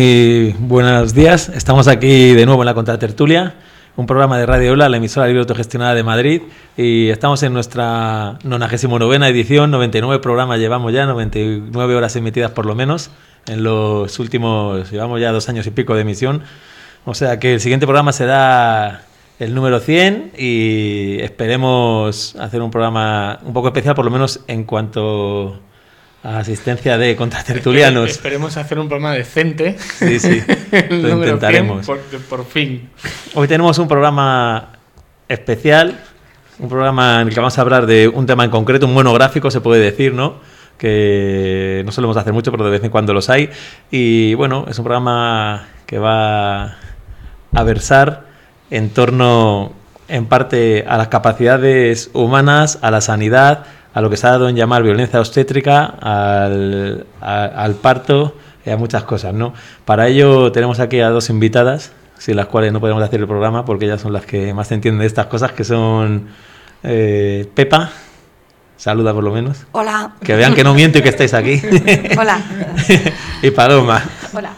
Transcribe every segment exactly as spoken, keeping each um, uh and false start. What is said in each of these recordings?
Muy buenos días. Estamos aquí de nuevo en la Contratertulia, un programa de Radio Ola, la emisora libre autogestionada de Madrid, y estamos en nuestra nonagésima novena edición. noventa y nueve programas llevamos ya, noventa y nueve horas emitidas por lo menos en los últimos, llevamos ya dos años y pico de emisión, o sea que el siguiente programa será el número cien y esperemos hacer un programa un poco especial, por lo menos en cuanto a asistencia de contratertulianos. Esperemos hacer un programa decente. Sí, sí, lo intentaremos. Por, por fin. Hoy tenemos un programa especial, un programa en el que vamos a hablar de un tema en concreto, un monográfico se puede decir, ¿no? Que no solemos hacer mucho, pero de vez en cuando los hay. Y bueno, es un programa que va a versar en torno, en parte, a las capacidades humanas, a la sanidad, a lo que se ha dado en llamar violencia obstétrica, al, a, al parto y a muchas cosas, ¿no? Para ello tenemos aquí a dos invitadas, sin las cuales no podemos hacer el programa, porque ellas son las que más entienden de estas cosas, que son eh, Pepa. Saluda por lo menos. Hola. Que vean que no miento y que estáis aquí. Hola. Y Paloma. Hola.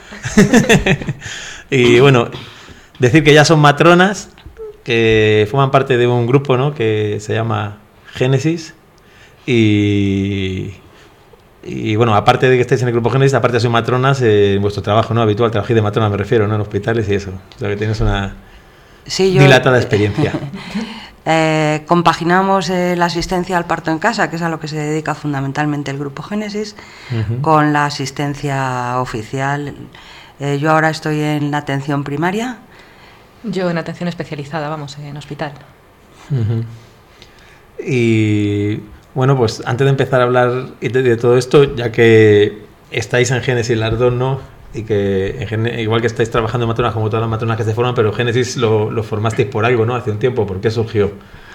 Y bueno, decir que ya son matronas, que forman parte de un grupo, ¿no?, que se llama Génesis. Y, y bueno, aparte de que estéis en el grupo Génesis, aparte sois matronas eh, en vuestro trabajo, ¿no?, habitual, trabajáis de matrona, me refiero, ¿no?, en hospitales y eso. O sea que tienes una sí, yo, dilatada experiencia. Eh, compaginamos eh, la asistencia al parto en casa, que es a lo que se dedica fundamentalmente el grupo Génesis, uh-huh. con la asistencia oficial. Eh, yo ahora estoy en la atención primaria. Yo en atención especializada, vamos, en hospital. Uh-huh. Y bueno, pues antes de empezar a hablar de, de todo esto, ya que estáis en Génesis las dos, ¿no?, y que en, igual que estáis trabajando en matronas como todas las matronas que se forman, pero Génesis lo, lo formasteis por algo, ¿no?, hace un tiempo. ¿Por qué surgió?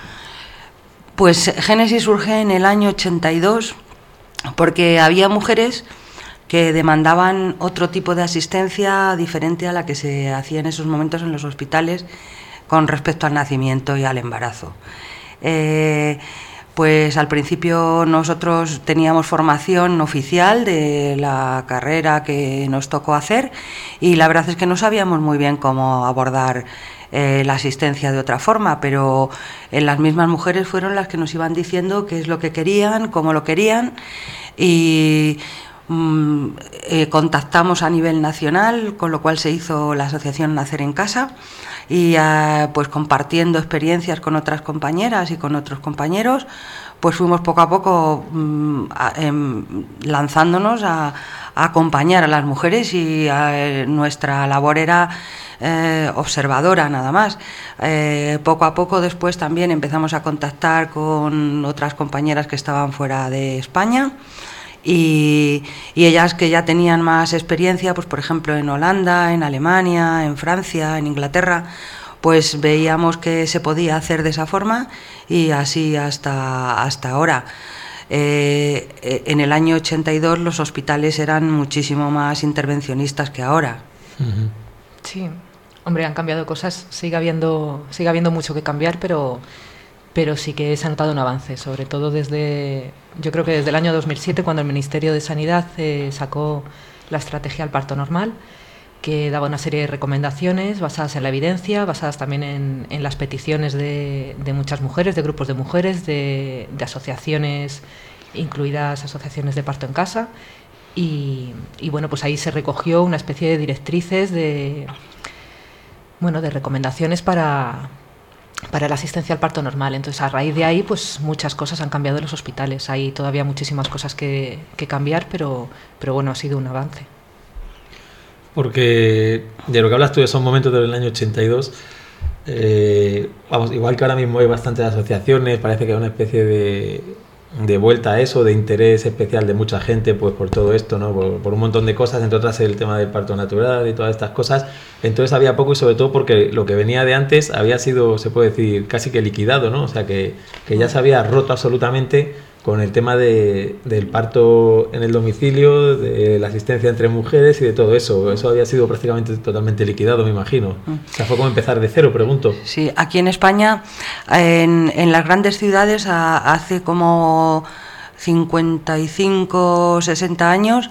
Pues Génesis surge en el año ochenta y dos porque había mujeres que demandaban otro tipo de asistencia diferente a la que se hacía en esos momentos en los hospitales con respecto al nacimiento y al embarazo. Eh, pues al principio nosotros teníamos formación oficial de la carrera que nos tocó hacer y la verdad es que no sabíamos muy bien cómo abordar eh, la asistencia de otra forma, pero eh, las mismas mujeres fueron las que nos iban diciendo qué es lo que querían, cómo lo querían, y mm, eh, contactamos a nivel nacional, con lo cual se hizo la asociación Nacer en Casa, y uh, pues compartiendo experiencias con otras compañeras y con otros compañeros, pues fuimos poco a poco um, a, em, lanzándonos a, a acompañar a las mujeres, y uh, nuestra labor era eh, observadora nada más. Eh, poco a poco después también empezamos a contactar con otras compañeras que estaban fuera de España. Y, y ellas que ya tenían más experiencia, pues por ejemplo en Holanda, en Alemania, en Francia, en Inglaterra, pues veíamos que se podía hacer de esa forma, y así hasta, hasta ahora. Eh, en el año ochenta y dos los hospitales eran muchísimo más intervencionistas que ahora. Uh-huh. Sí, hombre, han cambiado cosas, sigue habiendo, sigue habiendo mucho que cambiar, pero... pero sí que se ha notado un avance, sobre todo desde, yo creo que desde el año dos mil siete, cuando el Ministerio de Sanidad eh, sacó la estrategia al parto normal, que daba una serie de recomendaciones basadas en la evidencia, basadas también en, en las peticiones de, de muchas mujeres, de grupos de mujeres, de, de asociaciones, incluidas asociaciones de parto en casa, y, y bueno, pues ahí se recogió una especie de directrices, de, bueno, de recomendaciones para... para la asistencia al parto normal. Entonces, a raíz de ahí, pues muchas cosas han cambiado en los hospitales. Hay todavía muchísimas cosas que, que cambiar, pero, pero bueno, ha sido un avance. Porque de lo que hablas tú de esos momentos del año ochenta y dos, eh, vamos, igual que ahora mismo hay bastantes asociaciones, parece que hay una especie de, de vuelta a eso, de interés especial de mucha gente, pues por todo esto, ¿no? Por, por un montón de cosas, entre otras el tema del parto natural y todas estas cosas. Entonces había poco, y sobre todo porque lo que venía de antes había sido, se puede decir, casi que liquidado, ¿no? O sea, que, que ya se había roto absolutamente con el tema de, del parto en el domicilio, de la asistencia entre mujeres y de todo eso. Eso había sido prácticamente totalmente liquidado, me imagino. O sea, fue como empezar de cero, pregunto. Sí, aquí en España, en, en las grandes ciudades, a, hace como cincuenta y cinco, sesenta años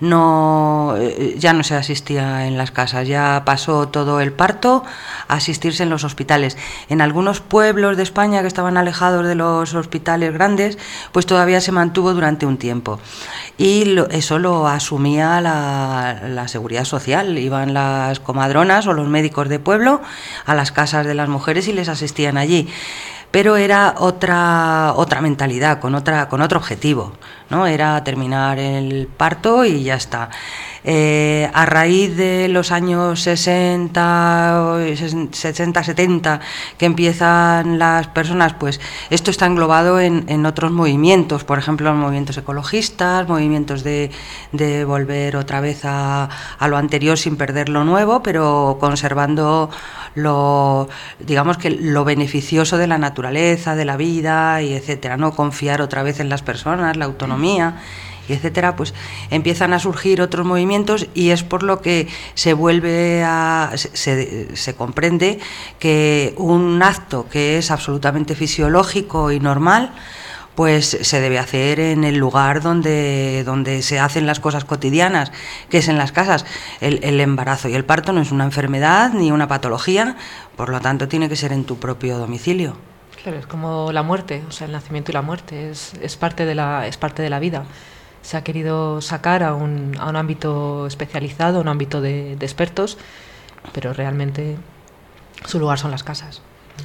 no, ya no se asistía en las casas, ya pasó todo el parto a asistirse en los hospitales. En algunos pueblos de España que estaban alejados de los hospitales grandes, pues todavía se mantuvo durante un tiempo. Y lo, eso lo asumía la, la seguridad social. Iban las comadronas o los médicos de pueblo a las casas de las mujeres y les asistían allí. Pero era otra otra mentalidad, con otra con otro objetivo, ¿no? Era terminar el parto y ya está. Eh, a raíz de los años sesenta, setenta, que empiezan las personas, pues esto está englobado en, en otros movimientos, por ejemplo, movimientos ecologistas, movimientos de, de volver otra vez a, a lo anterior sin perder lo nuevo, pero conservando lo, digamos que lo beneficioso de la naturaleza, de la vida, y etcétera, ¿no? Confiar otra vez en las personas, la autonomía, y etcétera, pues empiezan a surgir otros movimientos, y es por lo que se vuelve a se, se comprende que un acto que es absolutamente fisiológico y normal, pues se debe hacer en el lugar donde, donde se hacen las cosas cotidianas, que es en las casas. El, el embarazo y el parto no es una enfermedad ni una patología, por lo tanto tiene que ser en tu propio domicilio. Claro, es como la muerte, o sea, el nacimiento y la muerte es, es parte de la, es parte de la vida. Se ha querido sacar a un, a un ámbito especializado, a un ámbito de, de expertos, pero realmente su lugar son las casas.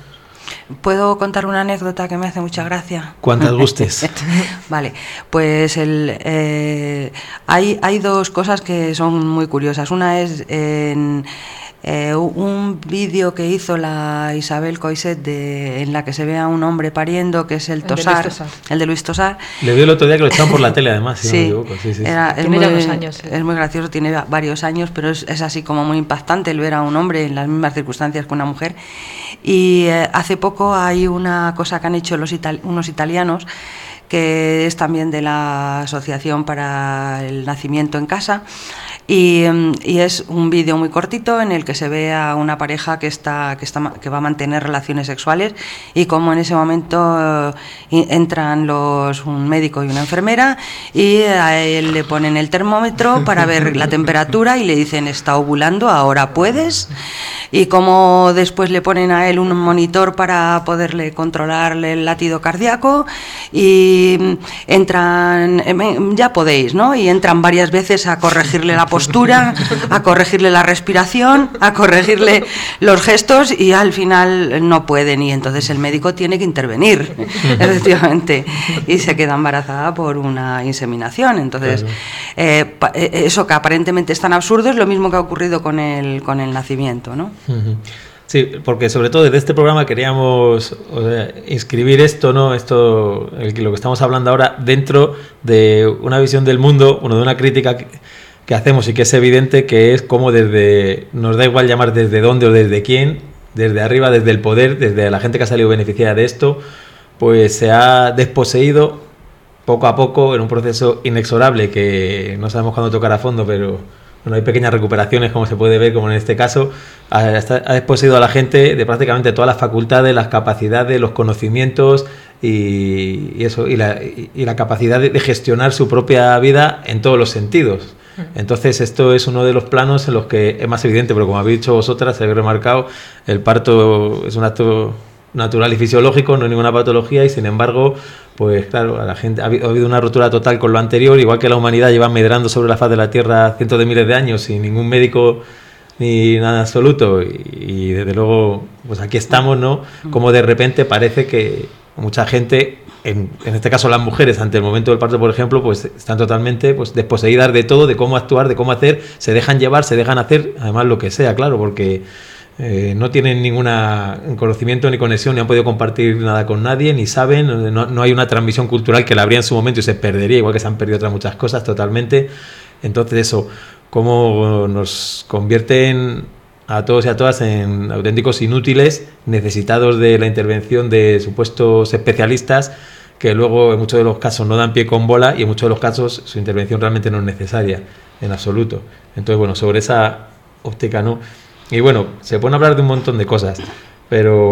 ¿Puedo contar una anécdota que me hace mucha gracia? Cuantas gustes. Vale, pues el, eh, hay, hay dos cosas que son muy curiosas. Una es en eh, un vídeo que hizo la Isabel Coixet de, en la que se ve a un hombre pariendo, que es el, el Tosar, de Tosar, el de Luis Tosar. Le vi el otro día que lo echaban por la tele, además, si sí, no me equivoco. Sí, sí, era, sí. Es, muy, años, sí. es muy gracioso, tiene varios años, pero es, es así como muy impactante el ver a un hombre en las mismas circunstancias que una mujer. Y eh, hace poco hay una cosa que han hecho los itali- unos italianos, que es también de la Asociación para el Nacimiento en Casa, y, y es un vídeo muy cortito en el que se ve a una pareja que está, que está que va a mantener relaciones sexuales, y como en ese momento eh, entran los un médico y una enfermera, y a él le ponen el termómetro para ver la temperatura y le dicen: está ovulando, ahora puedes. Y como después le ponen a él un monitor para poderle controlarle el latido cardíaco, y entran, ya podéis, ¿no? Y entran varias veces a corregirle la postura, a corregirle la respiración, a corregirle los gestos, y al final no pueden, y entonces el médico tiene que intervenir, efectivamente, y se queda embarazada por una inseminación. Entonces, claro. eh, eso que aparentemente es tan absurdo es lo mismo que ha ocurrido con el, con el nacimiento, ¿no? Sí, porque sobre todo desde este programa queríamos, o sea, inscribir esto, ¿no? Esto, el, lo que estamos hablando ahora, dentro de una visión del mundo, bueno, de una crítica que, que hacemos, y que es evidente que es como desde, nos da igual llamar desde dónde o desde quién, desde arriba, desde el poder, desde la gente que ha salido beneficiada de esto, pues se ha desposeído poco a poco en un proceso inexorable que no sabemos cuándo tocar a fondo, pero bueno, hay pequeñas recuperaciones, como se puede ver, como en este caso, ha, ha desposeído a la gente de prácticamente todas las facultades, las capacidades, los conocimientos y, y eso, y la, y, y la capacidad de, de gestionar su propia vida en todos los sentidos. Entonces esto es uno de los planos en los que es más evidente, pero como habéis dicho vosotras, se habéis remarcado, el parto es un acto natural y fisiológico, no hay ninguna patología, y sin embargo, pues claro, a la gente ha habido una ruptura total con lo anterior, igual que la humanidad lleva medrando sobre la faz de la Tierra cientos de miles de años sin ningún médico ni nada absoluto, y, y desde luego, pues aquí estamos, ¿no? Como de repente parece que mucha gente, en, en este caso las mujeres, ante el momento del parto, por ejemplo, pues están totalmente pues desposeídas de todo, de cómo actuar, de cómo hacer, se dejan llevar, se dejan hacer, además lo que sea, claro, porque Eh, no tienen ningún conocimiento ni conexión, ni han podido compartir nada con nadie, ni saben, no, no hay una transmisión cultural que la habría en su momento y se perdería, igual que se han perdido otras muchas cosas totalmente. Entonces eso, cómo nos convierten a todos y a todas en auténticos inútiles, necesitados de la intervención de supuestos especialistas, que luego en muchos de los casos no dan pie con bola, y en muchos de los casos su intervención realmente no es necesaria en absoluto. Entonces, bueno, sobre esa óptica, ¿no? Y bueno, se pueden hablar de un montón de cosas, pero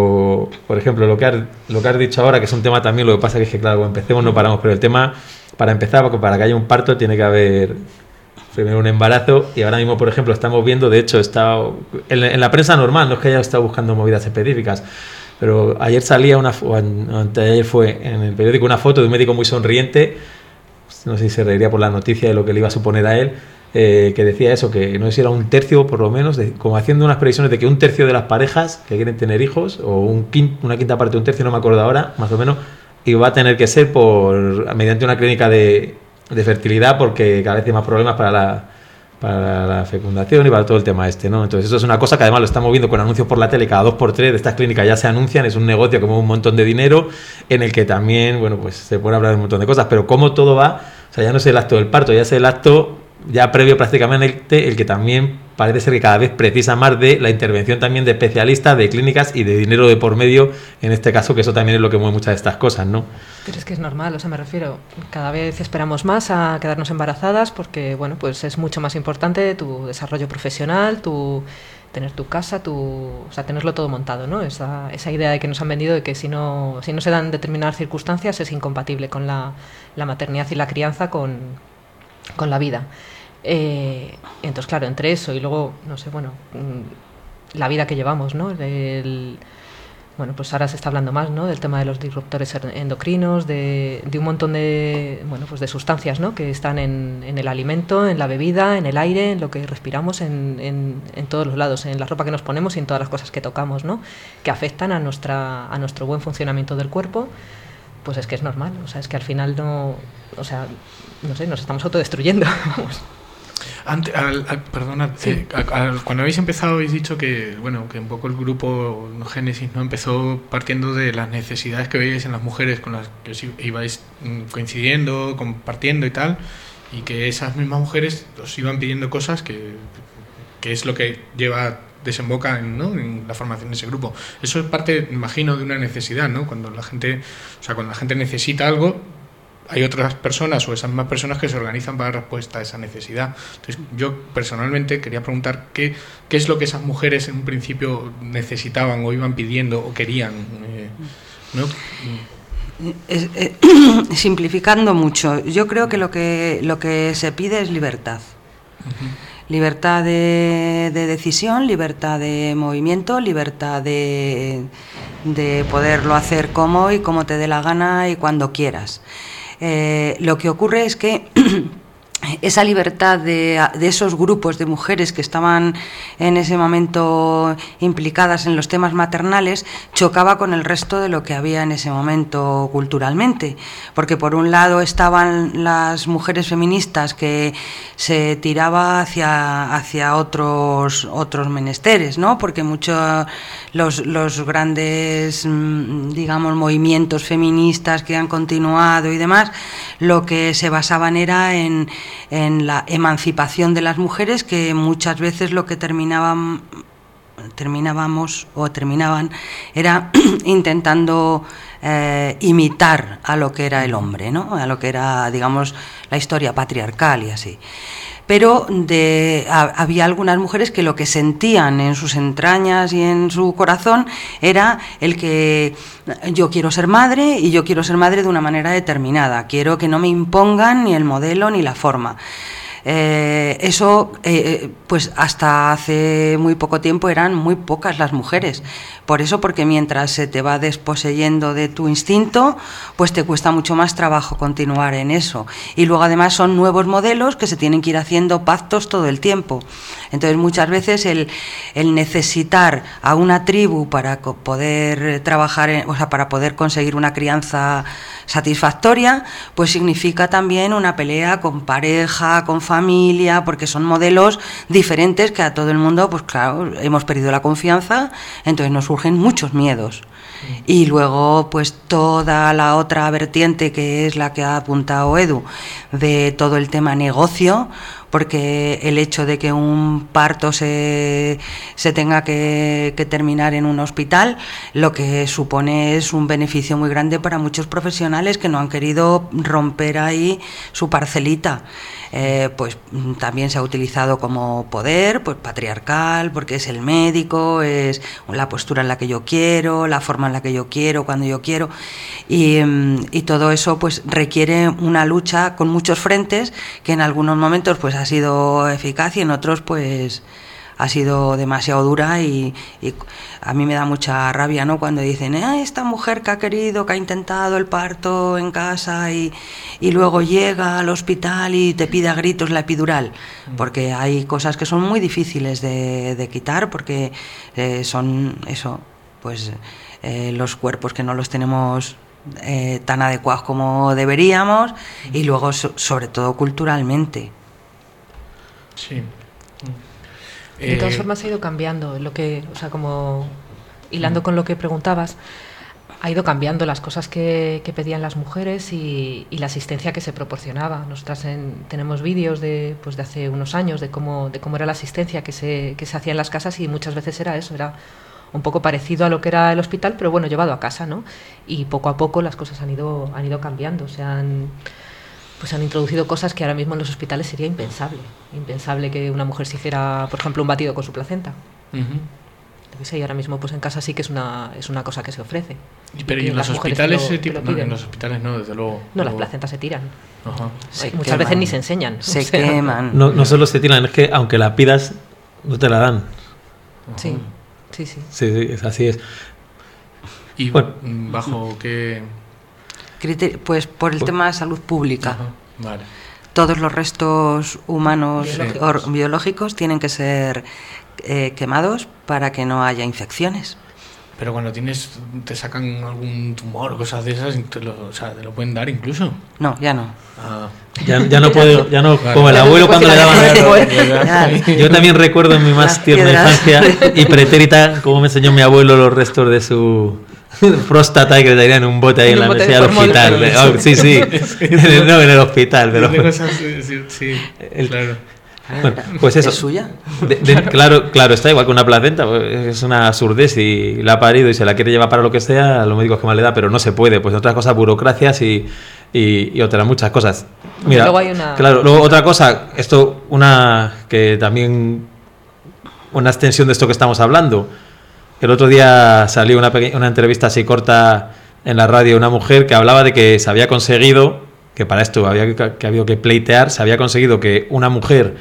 pero por ejemplo, lo que, has, lo que has dicho ahora, que es un tema también, lo que pasa que es que, claro, cuando empecemos no paramos, pero el tema, para empezar, porque para que haya un parto tiene que haber primero un embarazo, y ahora mismo, por ejemplo, estamos viendo, de hecho, está en, en la prensa normal, no es que haya estado buscando movidas específicas, pero ayer salía una, o anteayer fue en el periódico una foto de un médico muy sonriente, no sé si se reiría por la noticia de lo que le iba a suponer a él, eh, que decía eso, que no sé si era un tercio por lo menos, de, como haciendo unas previsiones de que un tercio de las parejas que quieren tener hijos, o un quin, una quinta parte de un tercio, no me acuerdo ahora, más o menos, iba a tener que ser por mediante una clínica de, de fertilidad, porque cada vez hay más problemas para la, para la fecundación y para todo el tema este, ¿no? Entonces eso es una cosa que además lo estamos viendo con anuncios por la tele cada dos por tres, de estas clínicas ya se anuncian, es un negocio que mueve un montón de dinero, en el que también, bueno, pues se puede hablar de un montón de cosas, pero cómo todo va, o sea, ya no es el acto del parto, ya es el acto ya previo prácticamente, el que también parece ser que cada vez precisa más de la intervención también de especialistas, de clínicas y de dinero de por medio, en este caso, que eso también es lo que mueve muchas de estas cosas, ¿no? Pero es que es normal, o sea, me refiero, cada vez esperamos más a quedarnos embarazadas porque, bueno, pues es mucho más importante tu desarrollo profesional, tu tener tu casa, tu, o sea, tenerlo todo montado, ¿no? Esa, esa idea de que nos han vendido de que si no, si no se dan determinadas circunstancias es incompatible con la, la maternidad y la crianza con, con la vida. Eh, entonces, claro, entre eso y luego, no sé, bueno, la vida que llevamos, ¿no? El, bueno, pues ahora se está hablando más, ¿no? Del tema de los disruptores endocrinos, de, de un montón de, bueno, pues de sustancias, ¿no? Que están en, en el alimento, en la bebida, en el aire, en lo que respiramos, en, en, en todos los lados, en la ropa que nos ponemos y en todas las cosas que tocamos, ¿no? Que afectan a nuestra, a nuestro buen funcionamiento del cuerpo. Pues es que es normal, o sea, es que al final no, o sea, no sé, nos estamos autodestruyendo, vamos. Ante, al, al, perdona, sí. eh, al, al, cuando habéis empezado habéis dicho que, bueno, que un poco el grupo Génesis no empezó partiendo de las necesidades que veíais en las mujeres con las que os ibais coincidiendo, compartiendo y tal, y que esas mismas mujeres os iban pidiendo cosas que, que es lo que lleva desemboca en, ¿no? en la formación de ese grupo. Eso es parte, imagino, de una necesidad, ¿no? Cuando la gente, o sea, cuando la gente necesita algo, hay otras personas o esas mismas personas que se organizan para dar respuesta a esa necesidad. Entonces, yo personalmente quería preguntar qué, qué es lo que esas mujeres en un principio necesitaban o iban pidiendo o querían, eh, ¿no? Es, eh, simplificando mucho, yo creo que lo que lo que se pide es libertad. Uh-huh. Libertad de, de decisión, libertad de movimiento, libertad de, de poderlo hacer como y como te dé la gana y cuando quieras. Eh, lo que ocurre es que esa libertad de, de esos grupos de mujeres que estaban en ese momento implicadas en los temas maternales chocaba con el resto de lo que había en ese momento culturalmente, porque por un lado estaban las mujeres feministas que se tiraba hacia, hacia otros, otros menesteres, ¿no? Porque muchos los, los grandes, digamos, movimientos feministas que han continuado y demás, lo que se basaban era en en la emancipación de las mujeres, que muchas veces lo que terminaban terminábamos o terminaban era intentando eh, imitar a lo que era el hombre, ¿no? A lo que era, digamos, la historia patriarcal y así. Pero de, a, había algunas mujeres que lo que sentían en sus entrañas y en su corazón era el que yo quiero ser madre y yo quiero ser madre de una manera determinada, quiero que no me impongan ni el modelo ni la forma. Eh, eso, eh, pues hasta hace muy poco tiempo eran muy pocas las mujeres. Por eso, porque mientras se te va desposeyendo de tu instinto, pues te cuesta mucho más trabajo continuar en eso. Y luego además son nuevos modelos que se tienen que ir haciendo pactos todo el tiempo. Entonces muchas veces el, el necesitar a una tribu para poder trabajar, en, o sea, para poder conseguir una crianza satisfactoria, pues significa también una pelea con pareja, con familia, porque son modelos diferentes que a todo el mundo, pues claro, hemos perdido la confianza, entonces nos surgen muchos miedos. Y luego, pues toda la otra vertiente, que es la que ha apuntado Edu, de todo el tema negocio, porque el hecho de que un parto se, se tenga que, que terminar en un hospital, lo que supone es un beneficio muy grande para muchos profesionales que no han querido romper ahí su parcelita. Eh, pues también se ha utilizado como poder, pues patriarcal, porque es el médico, es la postura en la que yo quiero, la forma en la que yo quiero, cuando yo quiero, y, y todo eso pues requiere una lucha con muchos frentes, que en algunos momentos pues ha sido eficaz y en otros pues ha sido demasiado dura, y, y a mí me da mucha rabia, ¿no?, cuando dicen, ah, esta mujer que ha querido, que ha intentado el parto en casa y, y luego llega al hospital y te pide a gritos la epidural, porque hay cosas que son muy difíciles de, de quitar, porque eh, son eso, pues eh, los cuerpos que no los tenemos eh, tan adecuados como deberíamos, y luego so, sobre todo culturalmente. Sí. De todas formas ha ido cambiando, lo que, o sea, como hilando con lo que preguntabas, ha ido cambiando las cosas que, que pedían las mujeres y, y la asistencia que se proporcionaba. Nosotras en, tenemos vídeos de, pues de hace unos años de cómo, de cómo era la asistencia que se, que se hacía en las casas, y muchas veces era eso, era un poco parecido a lo que era el hospital, pero bueno, llevado a casa, ¿no? Y poco a poco las cosas han ido, han ido cambiando, se han... pues han introducido cosas que ahora mismo en los hospitales sería impensable. Impensable que una mujer se hiciera, por ejemplo, un batido con su placenta. Uh-huh. Y ahora mismo pues en casa sí que es una, es una cosa que se ofrece. Pero y en los hospitales se tiran. No, en los hospitales no, desde luego. No, las placentas se tiran. Uh-huh. Se Muchas queman. veces ni se enseñan. Se o sea, queman. No, no solo se tiran, es que aunque la pidas, no te la dan. Uh-huh. Sí, sí, sí. Sí, sí, es, así es. ¿Y bueno, bajo qué...? Pues por el tema de salud pública. Uh-huh. Vale. Todos los restos humanos biológicos, or, biológicos tienen que ser eh, quemados para que no haya infecciones. Pero cuando tienes, te sacan algún tumor o cosas de esas, te lo, o sea, te lo pueden dar incluso. No, ya no. Ah. Ya, ya no puedo, ya no, claro. Como el abuelo cuando le daban. Yo también recuerdo en mi más tierna infancia y pretérita cómo me enseñó mi abuelo los restos de su próstata y que le darían un bote ahí en, en la mesa del hospital. De, oh, sí, sí. No, en el hospital. Pero... Sí, sí, el, claro. Bueno, pues eso. ¿Es suya? De, de, claro, claro, está igual que una placenta, es una absurdez, y la ha parido y se la quiere llevar para lo que sea, a los médicos que más le da, pero no se puede, pues otras cosas, burocracias y, y, y otras muchas cosas. Mira, luego hay una... claro, luego otra cosa, esto, una que también, una extensión de esto que estamos hablando. El otro día salió una, peque- una entrevista así corta en la radio de una mujer que hablaba de que se había conseguido, que para esto había que, que había que pleitear, se había conseguido que una mujer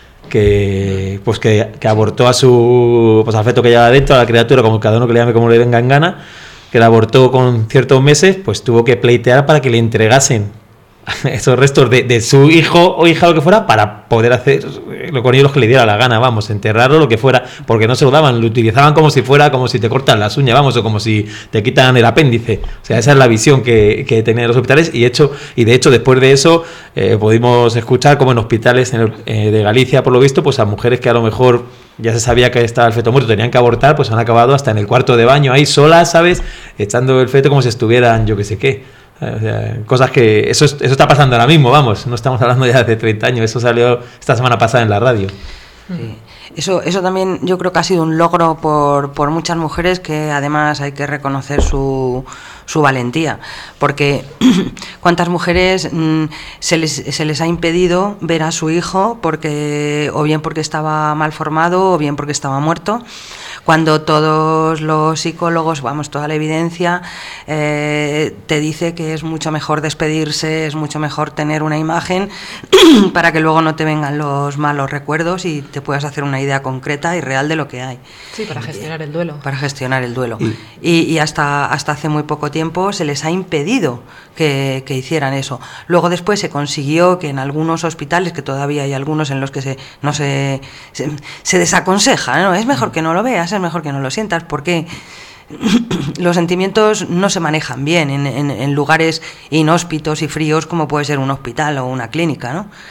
que pues que, que abortó a su pues al feto que llevaba dentro, a la criatura, como cada uno que le llame como le venga en gana, que la abortó con ciertos meses, pues tuvo que pleitear para que le entregasen esos restos de, de su hijo o hija, lo que fuera, para poder hacer lo con ellos que le diera la gana, vamos, enterrarlo, lo que fuera, porque no se lo daban, lo utilizaban como si fuera, como si te cortan las uñas, vamos, o como si te quitan el apéndice. O sea, esa es la visión que, que tenían los hospitales, y hecho y de hecho después de eso eh, pudimos escuchar como en hospitales en el, eh, de Galicia, por lo visto, pues a mujeres que a lo mejor ya se sabía que estaba el feto muerto, tenían que abortar, pues han acabado hasta en el cuarto de baño, ahí solas, ¿sabes?, echando el feto como si estuvieran, yo que sé qué. O sea, cosas que... Eso, eso está pasando ahora mismo, vamos. No estamos hablando ya de hace treinta años. Eso salió esta semana pasada en la radio. Sí. Eso, eso también yo creo que ha sido un logro por, por muchas mujeres, que además hay que reconocer su, su valentía. Porque cuántas mujeres mmm, se, les, se les ha impedido ver a su hijo, porque o bien porque estaba mal formado o bien porque estaba muerto, cuando todos los psicólogos, vamos, toda la evidencia eh, te dice que es mucho mejor despedirse, es mucho mejor tener una imagen para que luego no te vengan los malos recuerdos y te puedas hacer una idea concreta y real de lo que hay. Sí, para gestionar el duelo. Para gestionar el duelo. Y, y hasta, hasta hace muy poco tiempo se les ha impedido que, que hicieran eso. Luego después se consiguió que en algunos hospitales, que todavía hay algunos en los que se, no se, se, se desaconseja, ¿no? Es mejor que no lo veas, es mejor que no lo sientas, porque los sentimientos no se manejan bien en, en, en lugares inhóspitos y fríos como puede ser un hospital o una clínica, ¿no?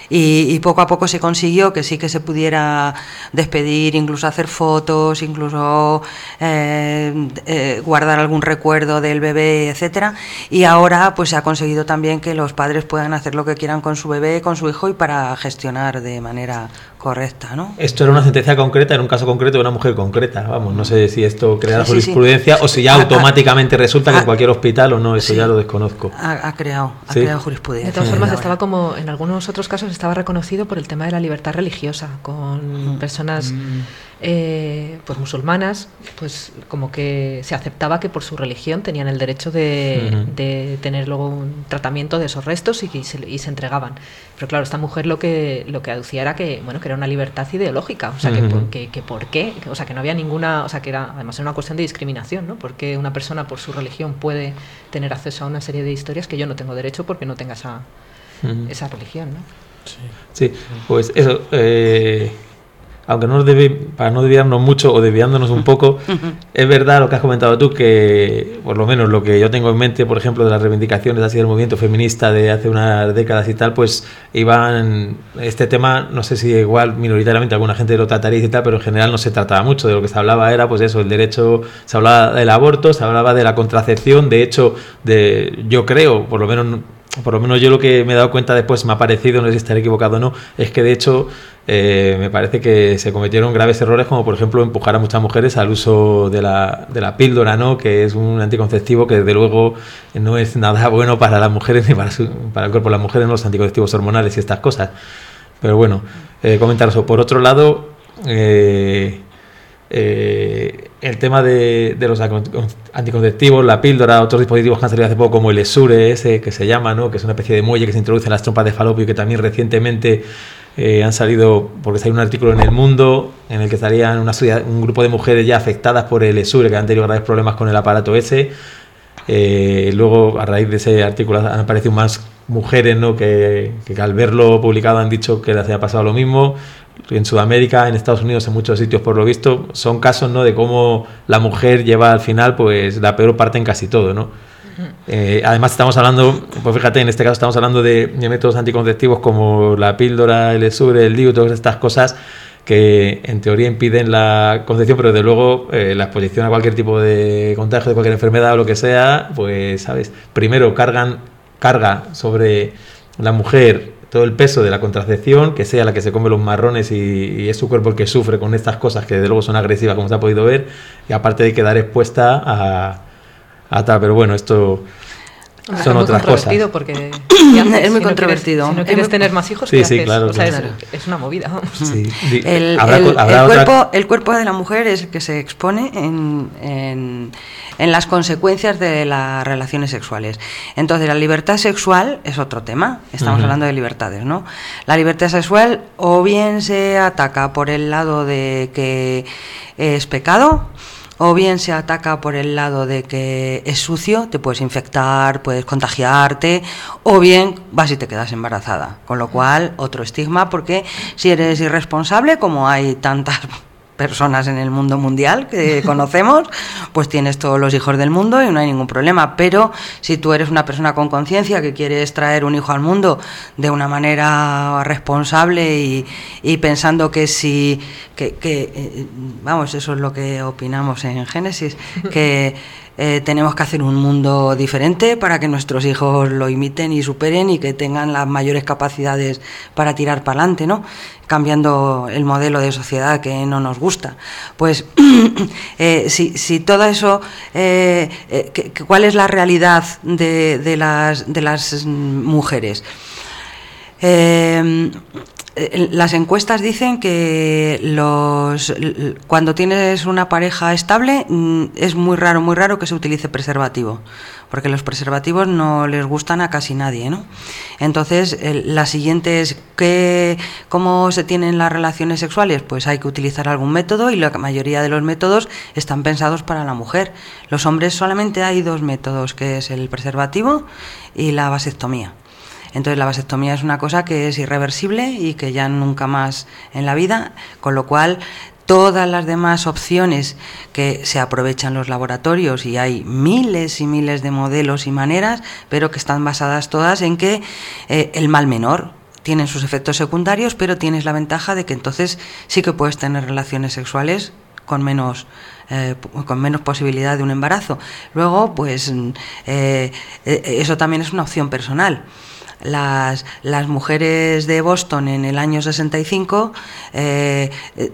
Y, y poco a poco se consiguió que sí que se pudiera despedir, incluso hacer fotos, incluso eh, eh, guardar algún recuerdo del bebé, etcétera. Y ahora pues se ha conseguido también que los padres puedan hacer lo que quieran con su bebé, con su hijo, y para gestionar de manera correcta, ¿no? Esto era una sentencia concreta, en un caso concreto de una mujer concreta, vamos, no sé si esto crea sí, jurisprudencia sí, sí. o si ya ha, automáticamente ha, resulta que ha, en cualquier hospital o no, eso sí, ya lo desconozco. Ha, ha creado, ha sí. creado jurisprudencia. De todas formas, estaba como, en algunos otros casos estaba reconocido por el tema de la libertad religiosa, con personas eh, pues musulmanas, pues como que se aceptaba que por su religión tenían el derecho de, uh-huh. de tener luego un tratamiento de esos restos y, y, se, y se entregaban. Pero claro, esta mujer lo que lo que aducía era que bueno que era una libertad ideológica, o sea que, uh-huh. por, que, que por qué, o sea que no había ninguna, o sea que era además era una cuestión de discriminación, ¿no? Porque una persona por su religión puede tener acceso a una serie de historias que yo no tengo derecho porque no tenga esa uh-huh. esa religión, ¿no? Sí, sí, pues eso. Eh... Aunque no nos debe, para no desviarnos mucho o desviándonos un poco, es verdad lo que has comentado tú, que por lo menos lo que yo tengo en mente, por ejemplo, de las reivindicaciones así del movimiento feminista de hace unas décadas y tal, pues iban, este tema, no sé si igual minoritariamente alguna gente lo trataría y tal, pero en general no se trataba mucho. De lo que se hablaba era pues eso, el derecho, se hablaba del aborto, se hablaba de la contracepción, de hecho, de yo creo, por lo menos... Por lo menos yo lo que me he dado cuenta después, me ha parecido, no sé si estaré equivocado o no, es que de hecho eh, me parece que se cometieron graves errores, como por ejemplo empujar a muchas mujeres al uso de la, de la píldora, ¿no? Que es un anticonceptivo que desde luego no es nada bueno para las mujeres ni para, su, para el cuerpo de las mujeres, los anticonceptivos hormonales y estas cosas. Pero bueno, eh, comentar eso. Por otro lado, eh, Eh, el tema de, de los anticonceptivos, la píldora, otros dispositivos que han salido hace poco como el Essure ese que se llama, ¿no? Que es una especie de muelle que se introduce en las trompas de falopio y que también recientemente eh, han salido, porque salió un artículo en El Mundo en el que salían una, un grupo de mujeres ya afectadas por el Essure que han tenido graves problemas con el aparato ese. Eh, luego a raíz de ese artículo han aparecido más mujeres, ¿no? que, que al verlo publicado han dicho que les había pasado lo mismo. En Sudamérica, en Estados Unidos, en muchos sitios por lo visto, son casos, ¿no? de cómo la mujer lleva al final pues la peor parte en casi todo, ¿no? Uh-huh. Eh, además estamos hablando, pues fíjate, en este caso estamos hablando de, de métodos anticonceptivos como la píldora, el Essure, el D I U, todas estas cosas que en teoría impiden la concepción, pero de luego eh, la exposición a cualquier tipo de contagio, de cualquier enfermedad o lo que sea, pues, ¿sabes? Primero cargan, carga sobre la mujer todo el peso de la contracepción, que sea la que se come los marrones y, y es su cuerpo el que sufre con estas cosas que de luego son agresivas, como se ha podido ver, y aparte de quedar expuesta a, a tal, pero bueno, esto Hombre, son es otras cosas. Es muy si controvertido. No quieres, si no quieres tener más hijos, sí, ¿qué sí, haces? claro, o sea, claro. Es, es una movida. Sí. El, ¿Habrá, el, habrá el, otra... cuerpo, el cuerpo de la mujer es el que se expone en, en, en las consecuencias de las relaciones sexuales. Entonces, la libertad sexual es otro tema. Estamos uh-huh. hablando de libertades, ¿no? La libertad sexual o bien se ataca por el lado de que es pecado, o bien se ataca por el lado de que es sucio, te puedes infectar, puedes contagiarte, o bien vas y te quedas embarazada. Con lo cual, otro estigma, porque si eres irresponsable, como hay tantas personas en el mundo mundial que conocemos, pues tienes todos los hijos del mundo y no hay ningún problema. Pero si tú eres una persona con conciencia que quieres traer un hijo al mundo de una manera responsable y, y pensando que si que, que eh, vamos, eso es lo que opinamos en Génesis, que eh, tenemos que hacer un mundo diferente para que nuestros hijos lo imiten y superen y que tengan las mayores capacidades para tirar para adelante, ¿no? Cambiando el modelo de sociedad que no nos gusta. Pues eh, si, si todo eso, eh, eh, que, que, ¿cuál es la realidad de, de, las, de las mujeres? Eh, las encuestas dicen que los cuando tienes una pareja estable es muy raro, muy raro que se utilice preservativo, porque los preservativos no les gustan a casi nadie, ¿no? Entonces, el, la siguiente es que, ¿cómo se tienen las relaciones sexuales? Pues hay que utilizar algún método y la mayoría de los métodos están pensados para la mujer. Los hombres solamente hay dos métodos, que es el preservativo y la vasectomía. Entonces la vasectomía es una cosa que es irreversible y que ya nunca más en la vida, con lo cual todas las demás opciones que se aprovechan los laboratorios, y hay miles y miles de modelos y maneras, pero que están basadas todas en que eh, el mal menor, tienen sus efectos secundarios, pero tienes la ventaja de que entonces sí que puedes tener relaciones sexuales con menos eh, con menos posibilidad de un embarazo. Luego, pues eh, eso también es una opción personal. Las, las mujeres de Boston en el año sesenta y cinco eh,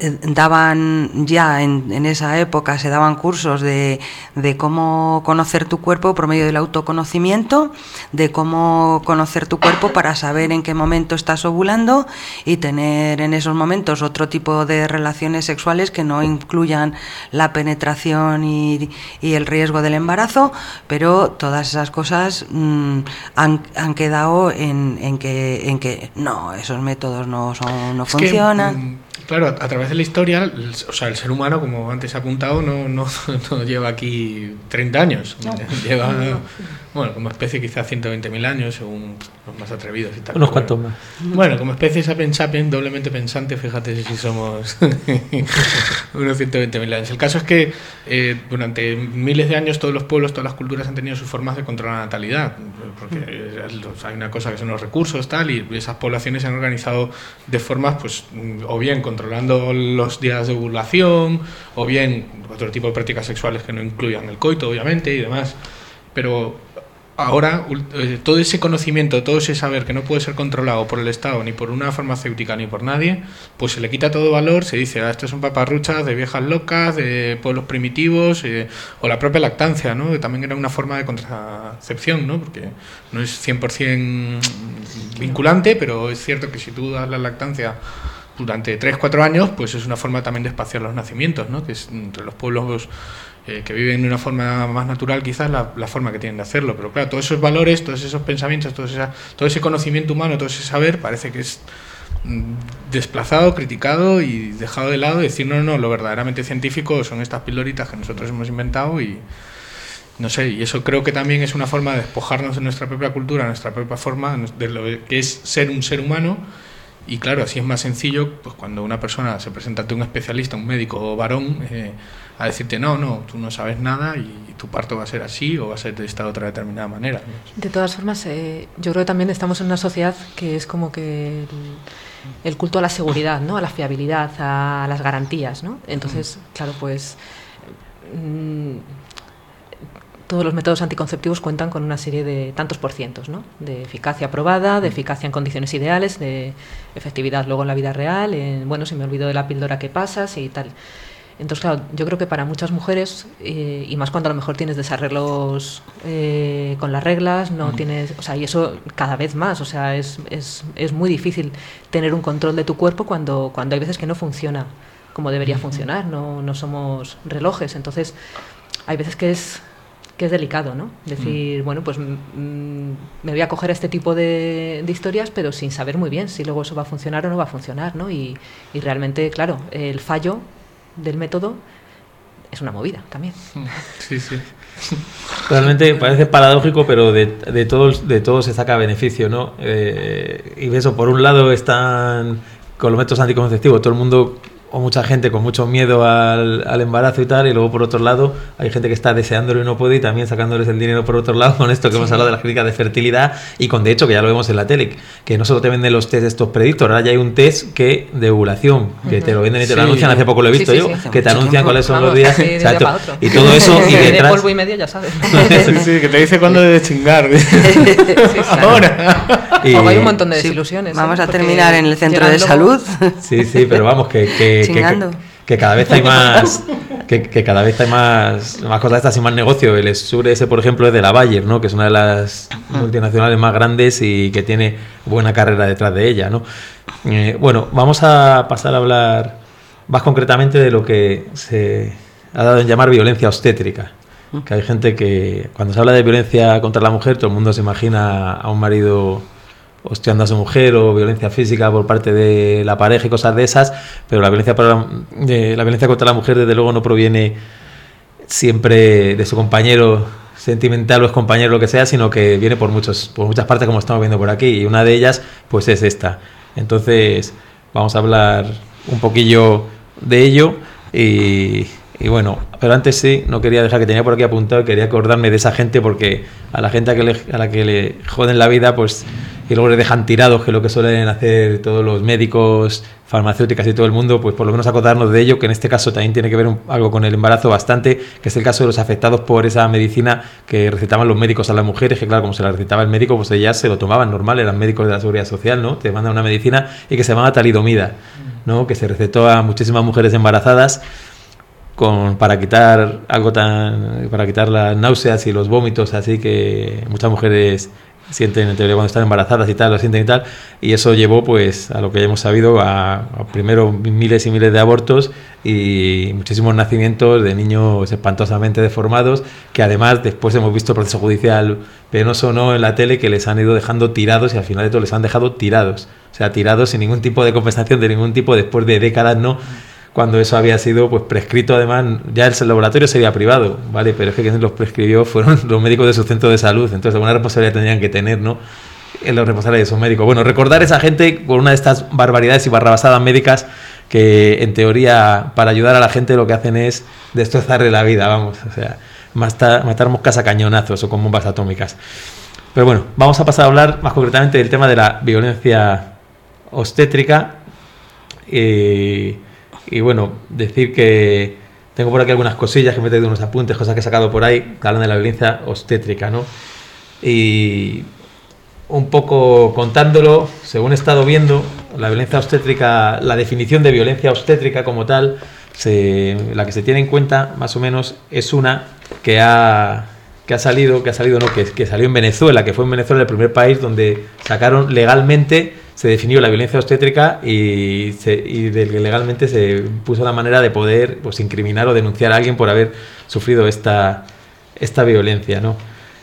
daban ya en, en esa época se daban cursos de, de cómo conocer tu cuerpo por medio del autoconocimiento, de cómo conocer tu cuerpo para saber en qué momento estás ovulando y tener en esos momentos otro tipo de relaciones sexuales que no incluyan la penetración y, y el riesgo del embarazo, pero todas esas cosas mmm, han, han quedado En, en que en que no, esos métodos no son no es funcionan. Que, claro, a través de la historia, el, o sea, el ser humano, como antes he apuntado, no, no, no lleva aquí treinta años. No. Lleva, bueno, como especie quizás ciento veinte mil años, según los más atrevidos y tal. Unos cuantos más. Bueno, como especie sapiens sapiens, doblemente pensante, fíjate si somos unos ciento veinte mil años. El caso es que eh, durante miles de años todos los pueblos, todas las culturas han tenido sus formas de controlar la natalidad, porque eh, hay una cosa que son los recursos, tal, y esas poblaciones se han organizado de formas, pues, o bien controlando los días de ovulación, o bien otro tipo de prácticas sexuales que no incluyan el coito, obviamente, y demás. Pero ahora eh, todo ese conocimiento, todo ese saber que no puede ser controlado por el Estado, ni por una farmacéutica, ni por nadie, pues se le quita todo valor, se dice, ah, estos son paparruchas de viejas locas, de pueblos primitivos, eh, o la propia lactancia, ¿no? Que también era una forma de contracepción, ¿no? Porque no es cien por ciento vinculante, pero es cierto que si tú das la lactancia durante tres cuatro años, pues es una forma también de espaciar los nacimientos, ¿no? Que es entre los pueblos eh, que viven de una forma más natural, quizás la, la forma que tienen de hacerlo. Pero claro, todos esos valores, todos esos pensamientos, todo, esa, todo ese conocimiento humano, todo ese saber, parece que es mm, desplazado, criticado y dejado de lado. Decir, no, no, lo verdaderamente científico son estas pildoritas que nosotros hemos inventado y no sé, y eso creo que también es una forma de despojarnos de nuestra propia cultura, nuestra propia forma, de lo que es ser un ser humano. Y claro, así es más sencillo, pues cuando una persona se presenta ante un especialista, un médico o varón, eh, a decirte, no, no, tú no sabes nada y tu parto va a ser así o va a ser de esta otra determinada manera. De todas formas, eh, yo creo que también estamos en una sociedad que es como que el, el culto a la seguridad, ¿no? A la fiabilidad, a las garantías, ¿no? Entonces, claro, pues mmm, todos los métodos anticonceptivos cuentan con una serie de tantos por cientos, ¿no? De eficacia probada, de eficacia en condiciones ideales, de efectividad luego en la vida real, en, bueno, si me olvido de la píldora que pasas y tal. Entonces, claro, yo creo que para muchas mujeres, eh, y más cuando a lo mejor tienes desarreglos eh, con las reglas, no uh-huh. tienes, o sea, y eso cada vez más, o sea, es, es, es muy difícil tener un control de tu cuerpo cuando, cuando hay veces que no funciona como debería uh-huh. funcionar, no, no somos relojes, entonces hay veces que es que es delicado, ¿no? Decir, mm. bueno, pues mm, me voy a coger este tipo de, de historias, pero sin saber muy bien si luego eso va a funcionar o no va a funcionar, ¿no? Y, y realmente, claro, el fallo del método es una movida también. Sí, sí. Realmente parece paradójico, pero de, de, todos, de todo se saca beneficio, ¿no? Eh, y eso, por un lado están con los métodos anticonceptivos, todo el mundo o mucha gente con mucho miedo al, al embarazo y tal, y luego por otro lado hay gente que está deseándolo y no puede, y también sacándoles el dinero por otro lado con esto que sí. hemos hablado de las clínicas de fertilidad, y con de hecho que ya lo vemos en la tele, que no solo te venden los test estos predictor, ahora ya hay un test que de ovulación, que uh-huh. te lo venden y te sí. lo anuncian, hace poco lo he visto sí, sí, yo, sí, que te anuncian tiempo. cuáles son Vamos, los días, sí, o sea, to- y todo eso y detrás... De polvo y medio ya sabes. Sí, sí, que te dice cuándo debes chingar. Sí, claro. Ahora. Y... hay un montón de desilusiones. Sí, vamos ¿eh? a terminar en el centro de salud. Sí, sí, pero vamos, que... que, que que cada vez hay más que, que cada vez hay más más cosas estas y más negocio. El Essure ese, por ejemplo, es de la Bayer, ¿no? Que es una de las multinacionales más grandes y que tiene buena carrera detrás de ella, ¿no? Eh, bueno, vamos a pasar a hablar más concretamente de lo que se ha dado en llamar violencia obstétrica. Que hay gente que cuando se habla de violencia contra la mujer, todo el mundo se imagina a un marido hostiando a su mujer o violencia física por parte de la pareja y cosas de esas, pero la violencia para la, eh, la violencia contra la mujer desde luego no proviene siempre de su compañero sentimental o ex compañero, lo que sea, sino que viene por muchos por muchas partes, como estamos viendo por aquí, y una de ellas pues es esta. Entonces vamos a hablar un poquillo de ello y, y bueno, pero antes sí, no quería dejar que tenía por aquí apuntado, quería acordarme de esa gente, porque a la gente a, que le, a la que le joden la vida, pues y luego les dejan tirados, que es lo que suelen hacer todos los médicos, farmacéuticas y todo el mundo, pues por lo menos acordarnos de ello, que en este caso también tiene que ver un, algo con el embarazo bastante, que es el caso de los afectados por esa medicina que recetaban los médicos a las mujeres, que claro, como se la recetaba el médico, pues ellas se lo tomaban normal, eran médicos de la Seguridad Social, ¿no? Te mandan una medicina y que se llama talidomida, ¿no? Que se recetó a muchísimas mujeres embarazadas con para quitar algo tan para quitar las náuseas y los vómitos, así que muchas mujeres sienten en teoría cuando están embarazadas y tal, lo sienten y tal, y eso llevó pues a lo que ya hemos sabido a, a primero miles y miles de abortos y muchísimos nacimientos de niños espantosamente deformados, que además después hemos visto el proceso judicial penoso, ¿no?, en la tele, que les han ido dejando tirados y al final de todo les han dejado tirados, o sea, tirados sin ningún tipo de compensación de ningún tipo después de décadas, ¿no?, cuando eso había sido pues prescrito. Además ya el laboratorio sería privado, ¿vale? Pero es que quien los prescribió fueron los médicos de su centro de salud, entonces alguna responsabilidad tendrían que tener, ¿no?, en los responsables de esos médicos. Bueno, recordar a esa gente por una de estas barbaridades y barrabasadas médicas que en teoría para ayudar a la gente lo que hacen es destrozarle la vida, vamos, o sea, matar, matar moscas a cañonazos o con bombas atómicas. Pero bueno, vamos a pasar a hablar más concretamente del tema de la violencia obstétrica. Eh, Y bueno, decir que tengo por aquí algunas cosillas que me he traído unos apuntes, cosas que he sacado por ahí, que hablan de la violencia obstétrica, ¿no? Y un poco contándolo, según he estado viendo, la violencia obstétrica, la definición de violencia obstétrica como tal, se, la que se tiene en cuenta, más o menos, es una que ha, que ha salido, que ha salido, no, que, que salió en Venezuela, que fue en Venezuela el primer país donde sacaron legalmente, se definió la violencia obstétrica y, se, y de, legalmente se puso la manera de poder pues incriminar o denunciar a alguien por haber sufrido esta, esta violencia, ¿no?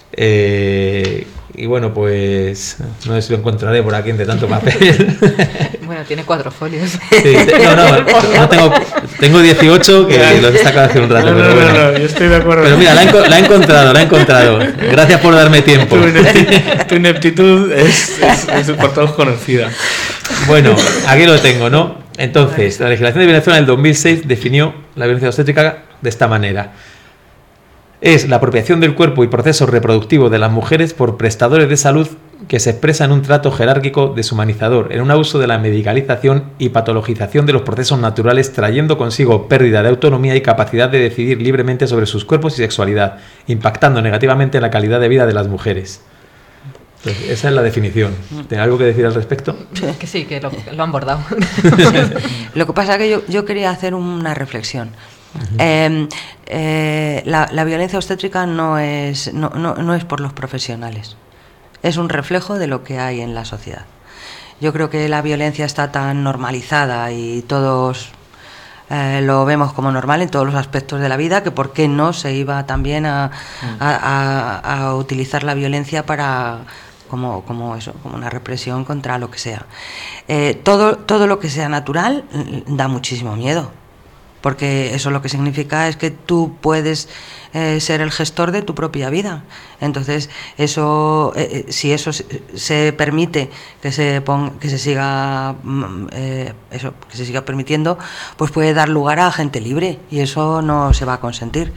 Eh, y bueno, pues no sé si lo encontraré por aquí entre tanto papel. Bueno, tiene cuatro folios. Sí, no, no, no tengo, tengo dieciocho que los he sacado hace un rato. No, no, pero bueno. no, no, yo estoy de acuerdo. Pero mira, la he, la he encontrado, la he encontrado. Gracias por darme tiempo. Tu ineptitud, tu ineptitud es, es, es por todos conocida. Bueno, aquí lo tengo, ¿no? Entonces, la legislación de Venezuela en el dos mil seis definió la violencia obstétrica de esta manera. Es la apropiación del cuerpo y procesos reproductivos de las mujeres por prestadores de salud que se expresa en un trato jerárquico deshumanizador, en un abuso de la medicalización y patologización de los procesos naturales, trayendo consigo pérdida de autonomía y capacidad de decidir libremente sobre sus cuerpos y sexualidad, impactando negativamente en la calidad de vida de las mujeres. Entonces, esa es la definición. ¿Tiene algo que decir al respecto? Que sí, que lo, lo han bordado. Lo que pasa es que yo, yo quería hacer una reflexión. Uh-huh. eh, eh, la, la violencia obstétrica no es, no, no, no es por los profesionales, es un reflejo de lo que hay en la sociedad. Yo creo que la violencia está tan normalizada y todos eh, lo vemos como normal en todos los aspectos de la vida, que por qué no se iba también a, a, a, a utilizar la violencia para como, como eso, como una represión contra lo que sea. Eh, todo, todo lo que sea natural da muchísimo miedo, porque eso lo que significa es que tú puedes eh, ser el gestor de tu propia vida. Entonces, eso, eh, si eso se, se permite que se ponga, que se siga eh, eso, que se siga permitiendo, pues puede dar lugar a gente libre, y eso no se va a consentir.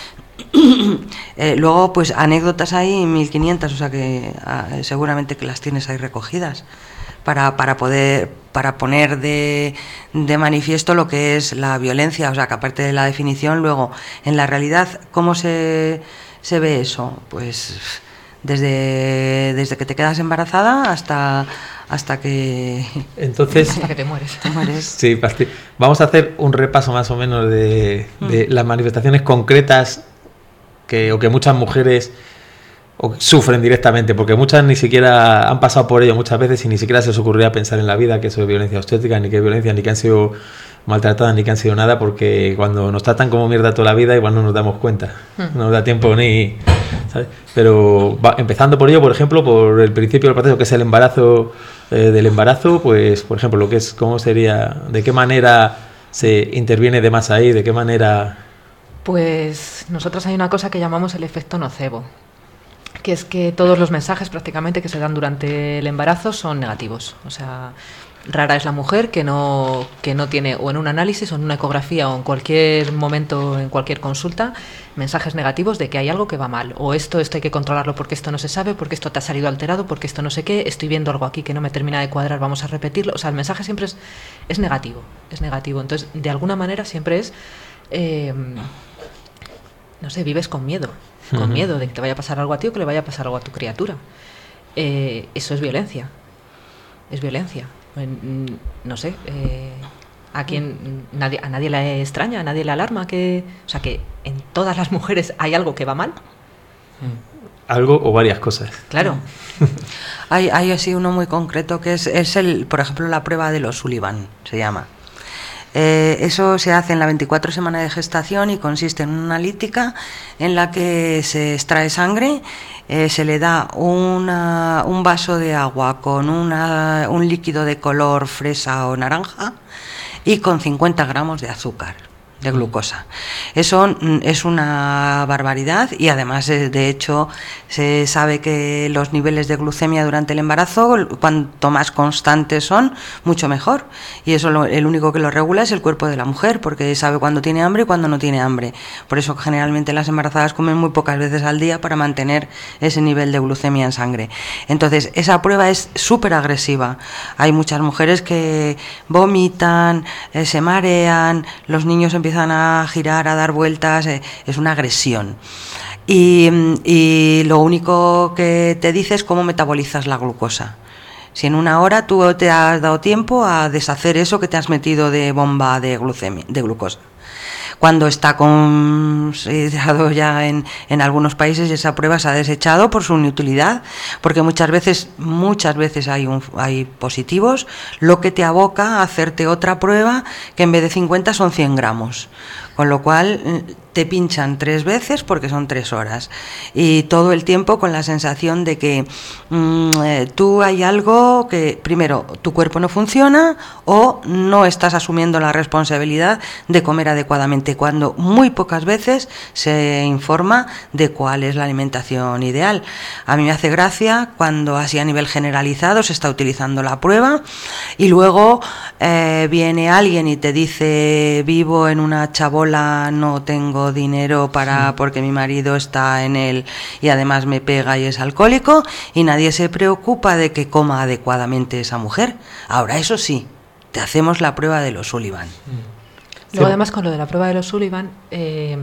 eh, luego, pues anécdotas hay mil quinientas, o sea que ah, seguramente que las tienes ahí recogidas para, para poder para poner de, de manifiesto lo que es la violencia. O sea, que aparte de la definición, luego en la realidad, ¿cómo se, se ve eso? Pues desde, desde que te quedas embarazada hasta hasta que entonces hasta que te mueres. Te mueres. Sí, vamos a hacer un repaso más o menos de, de mm. las manifestaciones concretas que o que muchas mujeres o sufren directamente, porque muchas ni siquiera han pasado por ello muchas veces y ni siquiera se les ocurría pensar en la vida que eso es violencia obstétrica, ni que es violencia, ni que han sido maltratadas, ni que han sido nada, porque cuando nos tratan como mierda toda la vida igual no nos damos cuenta, no nos da tiempo ni, ¿sabes? Pero va, empezando por ello, por ejemplo, por el principio del proceso que es el embarazo, eh, del embarazo, pues por ejemplo lo que es, cómo sería, de qué manera se interviene de más ahí, de qué manera. Pues nosotros hay una cosa que llamamos el efecto nocebo, que es que todos los mensajes prácticamente que se dan durante el embarazo son negativos. O sea, rara es la mujer que no, que no tiene, o en un análisis, o en una ecografía, o en cualquier momento, en cualquier consulta, mensajes negativos de que hay algo que va mal, o esto, esto hay que controlarlo porque esto no se sabe, porque esto te ha salido alterado, porque esto no sé qué, estoy viendo algo aquí que no me termina de cuadrar, vamos a repetirlo. O sea, el mensaje siempre es, es negativo, es negativo. Entonces, de alguna manera siempre es, eh, no sé, vives con miedo, con uh-huh. miedo de que te vaya a pasar algo a ti o que le vaya a pasar algo a tu criatura. Eh, eso es violencia, es violencia. No sé, eh, a quien nadie, a nadie le extraña, a nadie le alarma que, o sea, que en todas las mujeres hay algo que va mal. Algo o varias cosas. Claro. hay, hay así uno muy concreto que es, es el, por ejemplo, la prueba de los Sullivan, se llama. Eh, eso se hace en la veinticuatro semanas de gestación y consiste en una analítica en la que se extrae sangre, eh, se le da una, un vaso de agua con una, un líquido de color fresa o naranja y con cincuenta gramos de azúcar, de glucosa. Eso es una barbaridad y además, de hecho, se sabe que los niveles de glucemia durante el embarazo, cuanto más constantes son, mucho mejor. Y eso lo, el único que lo regula es el cuerpo de la mujer, porque sabe cuándo tiene hambre y cuándo no tiene hambre. Por eso generalmente las embarazadas comen muy pocas veces al día para mantener ese nivel de glucemia en sangre. Entonces, esa prueba es súper agresiva. Hay muchas mujeres que vomitan, eh, se marean, los niños empiezan a girar, a dar vueltas, eh, es una agresión. Y, y lo único que te dice es cómo metabolizas la glucosa. Si en una hora tú te has dado tiempo a deshacer eso que te has metido de bomba de glucemia, de glucosa. Cuando está considerado ya en, en algunos países, esa prueba se ha desechado por su inutilidad, porque muchas veces muchas veces hay, un, hay positivos, lo que te aboca a hacerte otra prueba que en vez de cincuenta son cien gramos. Con lo cual te pinchan tres veces porque son tres horas. Y todo el tiempo con la sensación de que mmm, eh, tú hay algo que, primero, tu cuerpo no funciona o no estás asumiendo la responsabilidad de comer adecuadamente, cuando muy pocas veces se informa de cuál es la alimentación ideal. A mí me hace gracia cuando así a nivel generalizado se está utilizando la prueba y luego eh, viene alguien y te dice: vivo en una chabola, no tengo dinero para sí. porque mi marido está en él y además me pega y es alcohólico, y nadie se preocupa de que coma adecuadamente esa mujer. Ahora, eso sí, te hacemos la prueba de los Sullivan. Luego, además, con lo de la prueba de los Sullivan, eh,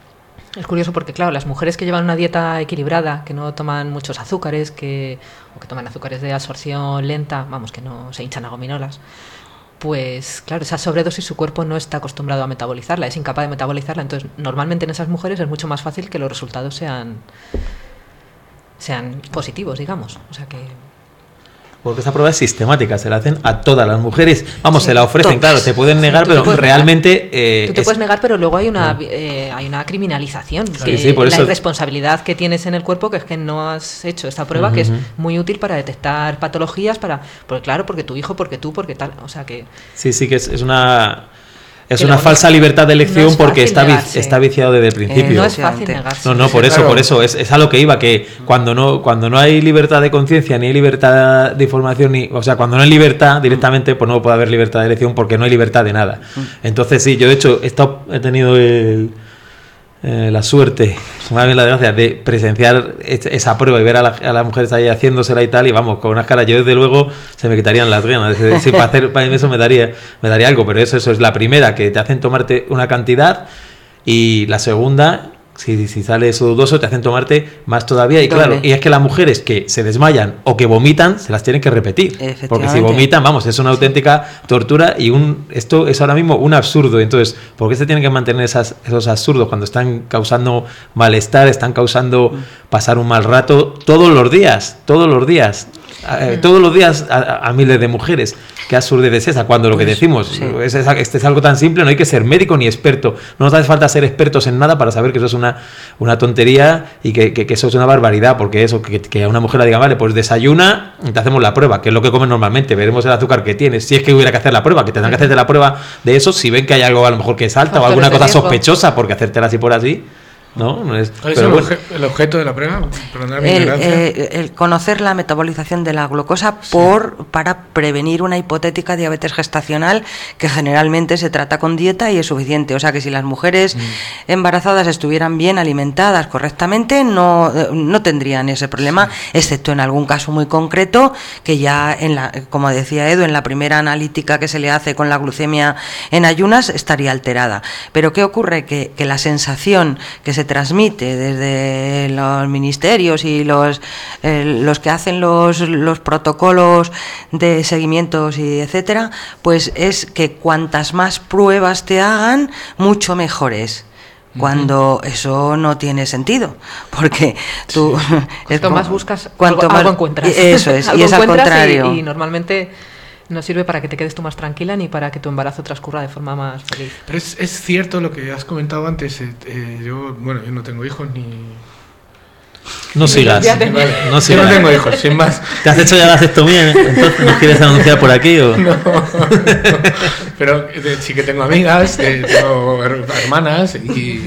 es curioso porque, claro, las mujeres que llevan una dieta equilibrada, que no toman muchos azúcares, que o que toman azúcares de absorción lenta, vamos, que no se hinchan a gominolas, pues claro, esa sobredosis su cuerpo no está acostumbrado a metabolizarla, es incapaz de metabolizarla. Entonces, normalmente en esas mujeres es mucho más fácil que los resultados sean sean positivos, digamos. O sea que... Porque esa prueba es sistemática, se la hacen a todas las mujeres. Vamos, sí, se la ofrecen, todas. Claro, te pueden negar, sí, pero puedes realmente... Eh, tú te es... puedes negar, pero luego hay una eh, hay una criminalización. Claro, que sí, por la eso... irresponsabilidad que tienes en el cuerpo, que es que no has hecho esta prueba, uh-huh. que es muy útil para detectar patologías, para porque claro, porque tu hijo, porque tú, porque tal... O sea que... Sí, sí, que es, es una... Es que una falsa libertad de elección, no es porque está, negarse. está viciado desde el principio. Eh, no es fácil negarse. No, no, por eso, por eso. Es, es a lo que iba, que cuando no cuando no hay libertad de conciencia, ni hay libertad de información, ni o sea, cuando no hay libertad directamente, pues no puede haber libertad de elección porque no hay libertad de nada. Entonces, sí, yo de hecho he, estado, he tenido el... Eh, la suerte, más bien la desgracia, de presenciar esa prueba y ver a, la, a las mujeres ahí haciéndosela y tal, y vamos, con unas caras, yo desde luego se me quitarían las ganas, de, de, para hacer para eso me daría me daría algo, pero eso, eso es la primera, que te hacen tomarte una cantidad, y la segunda, si, si sale eso dudoso, te hacen tomarte más todavía, y claro, y es que las mujeres que se desmayan o que vomitan, se las tienen que repetir, porque si vomitan, vamos, es una auténtica tortura, y un esto es ahora mismo un absurdo. Entonces, ¿por qué se tienen que mantener esas, esos absurdos cuando están causando malestar, están causando pasar un mal rato todos los días, todos los días? Eh, todos los días a, a miles de mujeres? ¿Qué absurdez es esa? Cuando lo que decimos sí. es, es, es, es algo tan simple, no hay que ser médico ni experto, no nos hace falta ser expertos en nada para saber que eso es una, una tontería y que, que, que eso es una barbaridad, porque eso, que, que a una mujer le diga, vale, pues desayuna y te hacemos la prueba, que es lo que comen normalmente, veremos el azúcar que tienes, si es que hubiera que hacer la prueba, que tendrán que hacerte la prueba de eso, si ven que hay algo a lo mejor que salta o alguna cosa sospechosa, porque hacértela así por así, ¿no? No es, ¿Cuál es el, bueno. obje, el objeto de la prueba? El, eh, el conocer la metabolización de la glucosa por, sí. para prevenir una hipotética diabetes gestacional, que generalmente se trata con dieta y es suficiente. O sea que si las mujeres mm. embarazadas estuvieran bien alimentadas correctamente, no, no tendrían ese problema, sí. excepto en algún caso muy concreto, que ya, en la, como decía Edu, en la primera analítica que se le hace con la glucemia en ayunas estaría alterada. Pero ¿qué ocurre? Que, que la sensación que se transmite desde los ministerios y los eh, los que hacen los, los protocolos de seguimientos y etcétera, pues es que cuantas más pruebas te hagan, mucho mejores. Cuando uh-huh. eso no tiene sentido, porque tú sí. es cuanto como, más buscas cuanto algo, más, algo encuentras, eso es, algo y es al contrario. Y, y normalmente no sirve para que te quedes tú más tranquila ni para que tu embarazo transcurra de forma más feliz. Pero es, es cierto lo que has comentado antes. Eh, eh, yo, bueno, yo no tengo hijos ni... No sigas. Vale. No sigas. Yo no tengo hijos, sin más. ¿Te has hecho ya la vasectomía? ¿Entonces nos quieres anunciar por aquí? ¿O? No, no. Pero eh, sí que tengo amigas, eh, tengo hermanas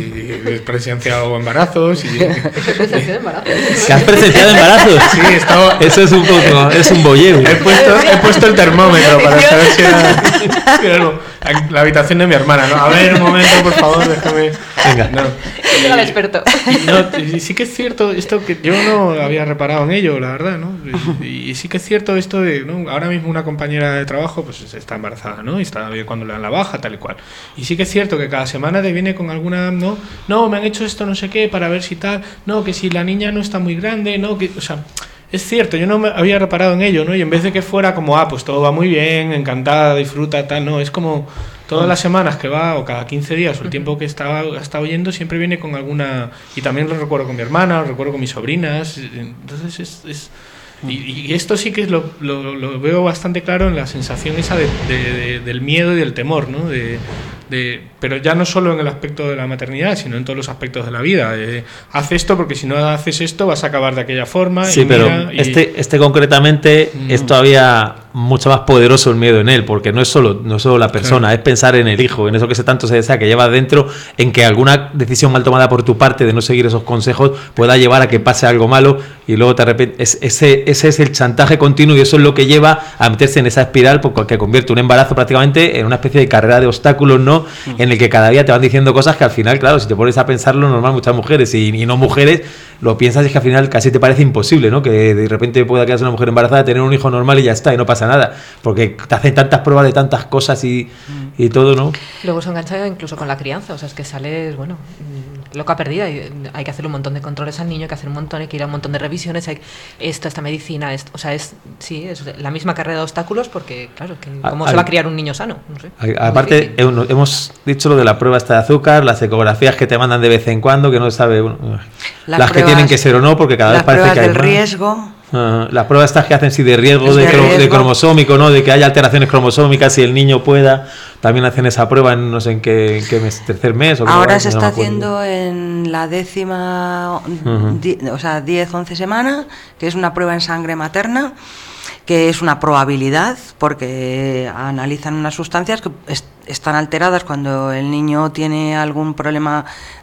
y he presenciado embarazos. Y, ¿Presenciado embarazos? ¿Que has presenciado embarazos? Sí, he estado... Eso es un poco, es un bolleo. He puesto, he puesto el termómetro para saber si era, si era algo. La habitación de mi hermana, ¿no? A ver, un momento, por favor, déjame. Venga. No. Era el experto. No, y sí que es cierto esto que yo no había reparado en ello, la verdad, ¿no? Y, y sí que es cierto esto de, ¿no? Ahora mismo una compañera de trabajo pues está embarazada, ¿no? Y está bien cuando le dan la baja, tal y cual. Y sí que es cierto que cada semana te viene con alguna, ¿no? No, me han hecho esto, no sé qué, para ver si tal, no, que si la niña no está muy grande, no, que, o sea... Es cierto, yo no me había reparado en ello, ¿no? Y en vez de que fuera como, ah, pues todo va muy bien, encantada, disfruta, tal, no, es como todas las semanas que va, o cada quince días, o el tiempo que estaba, ha estado yendo, siempre viene con alguna... Y también lo recuerdo con mi hermana, lo recuerdo con mis sobrinas, entonces es... es y, y esto sí que lo, lo, lo veo bastante claro en la sensación esa de, de, de, del miedo y del temor, ¿no? De, de, pero ya no solo en el aspecto de la maternidad, sino en todos los aspectos de la vida. Eh, haz esto porque si no haces esto vas a acabar de aquella forma. Sí, y pero mira, y... este, este concretamente mm. es todavía mucho más poderoso el miedo en él, porque no es solo, no es solo la persona, claro. es pensar en el hijo, en eso que se tanto se desea, que lleva dentro, en que alguna decisión mal tomada por tu parte de no seguir esos consejos pueda llevar a que pase algo malo y luego te arrepientes. Ese, ese es el chantaje continuo y eso es lo que lleva a meterse en esa espiral que convierte un embarazo prácticamente en una especie de carrera de obstáculos, ¿no? Mm. En el que cada día te van diciendo cosas que al final, claro, si te pones a pensarlo, normal, muchas mujeres y, y no mujeres, lo piensas y es que al final casi te parece imposible, ¿no? Que de repente pueda quedarse una mujer embarazada, tener un hijo normal y ya está, y no pasa nada, porque te hacen tantas pruebas de tantas cosas y, y todo, ¿no? Luego se engancha incluso con la crianza, o sea, es que sales, bueno, loca perdida, y hay que hacer un montón de controles al niño, hay que hacer un montón, hay que ir a un montón de revisiones, hay esto, esta medicina, esto, o sea, es sí, es la misma carrera de obstáculos, porque claro, que ¿cómo a, se va a criar un niño sano? No sé, a, aparte, hemos dicho lo de la prueba esta de azúcar, las ecografías que te mandan de vez en cuando, que no se sabe, bueno, las, las pruebas, que tienen que ser o no, porque cada vez parece que hay del más. Riesgo. Uh, las pruebas estas que hacen sí de riesgo, de, de, cro- riesgo. de cromosómico, ¿no? De que haya alteraciones cromosómicas y el niño pueda, también hacen esa prueba en no sé en qué, en qué mes, tercer mes o ahora va, se no está haciendo en la décima uh-huh. di, o sea diez once semana, que es una prueba en sangre materna, que es una probabilidad porque analizan unas sustancias que est- están alteradas cuando el niño tiene algún problema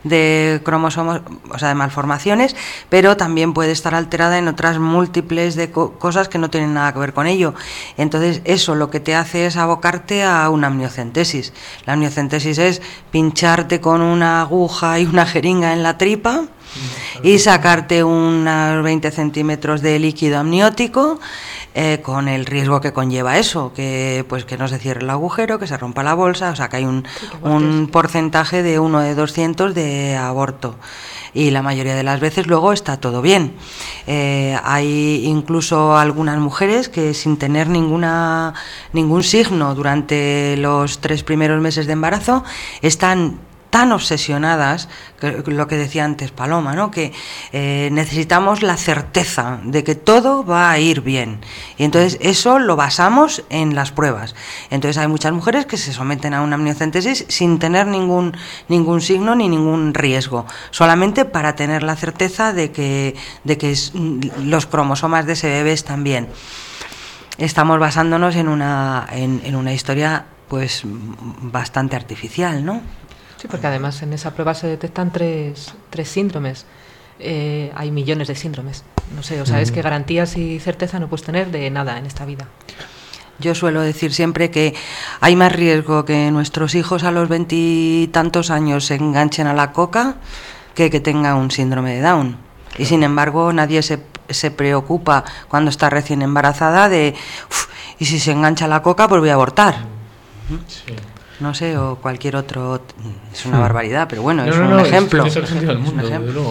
de cromosomas, o sea, de malformaciones, pero también puede estar alterada en otras múltiples de co- cosas que no tienen nada que ver con ello. Entonces, eso lo que te hace es abocarte a una amniocentesis. La amniocentesis es pincharte con una aguja y una jeringa en la tripa y sacarte unos veinte centímetros de líquido amniótico, eh, con el riesgo que conlleva eso, que pues que no se cierre el agujero, que se rompa la bolsa, o sea que hay un, un porcentaje de uno de doscientos de aborto. Y la mayoría de las veces luego está todo bien. Eh, hay incluso algunas mujeres que sin tener ninguna ningún signo durante los tres primeros meses de embarazo están tan obsesionadas, que, lo que decía antes Paloma, ¿no? Que eh, necesitamos la certeza de que todo va a ir bien. Y entonces eso lo basamos en las pruebas. Entonces hay muchas mujeres que se someten a una amniocentesis sin tener ningún, ningún signo ni ningún riesgo, solamente para tener la certeza de que, de que es, los cromosomas de ese bebé están bien. Estamos basándonos en una, en, en una historia pues bastante artificial, ¿no? Sí, porque además en esa prueba se detectan tres, tres síndromes. Eh, hay millones de síndromes. No sé, o sea, mm. es que garantías y certeza no puedes tener de nada en esta vida. Yo suelo decir siempre que hay más riesgo que nuestros hijos a los veintitantos años se enganchen a la coca que que tengan un síndrome de Down. Y sin embargo nadie se, se preocupa cuando está recién embarazada de uf, y si se engancha a la coca pues voy a abortar. Sí. No sé, o cualquier otro. Es una barbaridad, pero bueno, no, es, no, un no, ejemplo. Es, es, es un ejemplo.